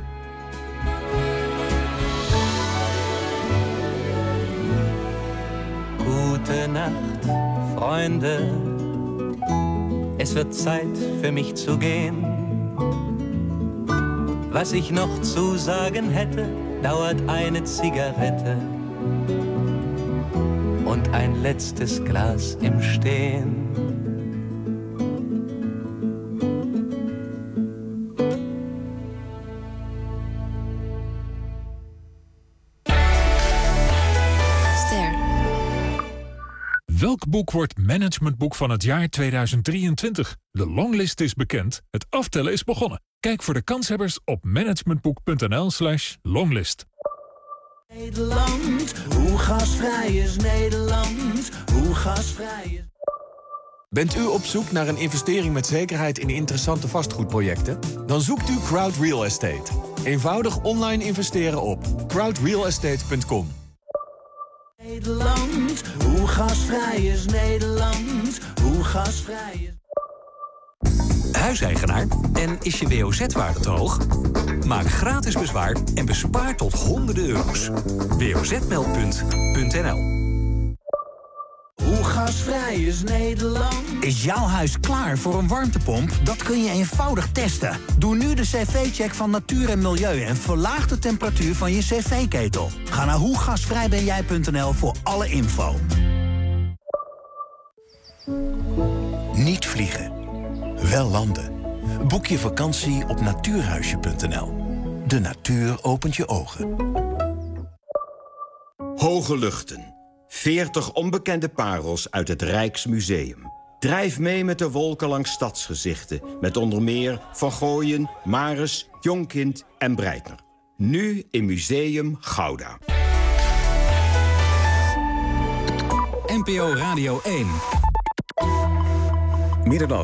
Gute Nacht, Freunde. Es wird Zeit für mich zu gehen. Was ich noch zu sagen hätte, dauert eine Zigarette und ein letztes Glas im Stehen. Welk boek wordt managementboek van het jaar 2023? De longlist is bekend, het aftellen is begonnen. Kijk voor de kanshebbers op managementboek.nl/longlist. Nederland, hoe gastvrij is Nederland? Hoe gastvrij is... Bent u op zoek naar een investering met zekerheid in interessante vastgoedprojecten? Dan zoekt u Crowd Real Estate. Eenvoudig online investeren op crowdrealestate.com. Nederland, hoe gastvrij is Nederland? Hoe gastvrij is... Huiseigenaar en is je WOZ-waarde te hoog? Maak gratis bezwaar en bespaar tot honderden euro's. wozmeldpunt.nl. Hoe gastvrij is Nederland? Is jouw huis klaar voor een warmtepomp? Dat kun je eenvoudig testen. Doe nu de cv-check van Natuur en Milieu en verlaag de temperatuur van je cv-ketel. Ga naar hoegasvrijbenjij.nl voor alle info. Niet vliegen. Wel landen. Boek je vakantie op natuurhuisje.nl. De natuur opent je ogen. Hoge luchten. 40 onbekende parels uit het Rijksmuseum. Drijf mee met de wolken langs stadsgezichten. Met onder meer Van Gooien, Maris, Jonkind en Breitner. Nu in Museum Gouda. NPO Radio 1. Middernacht.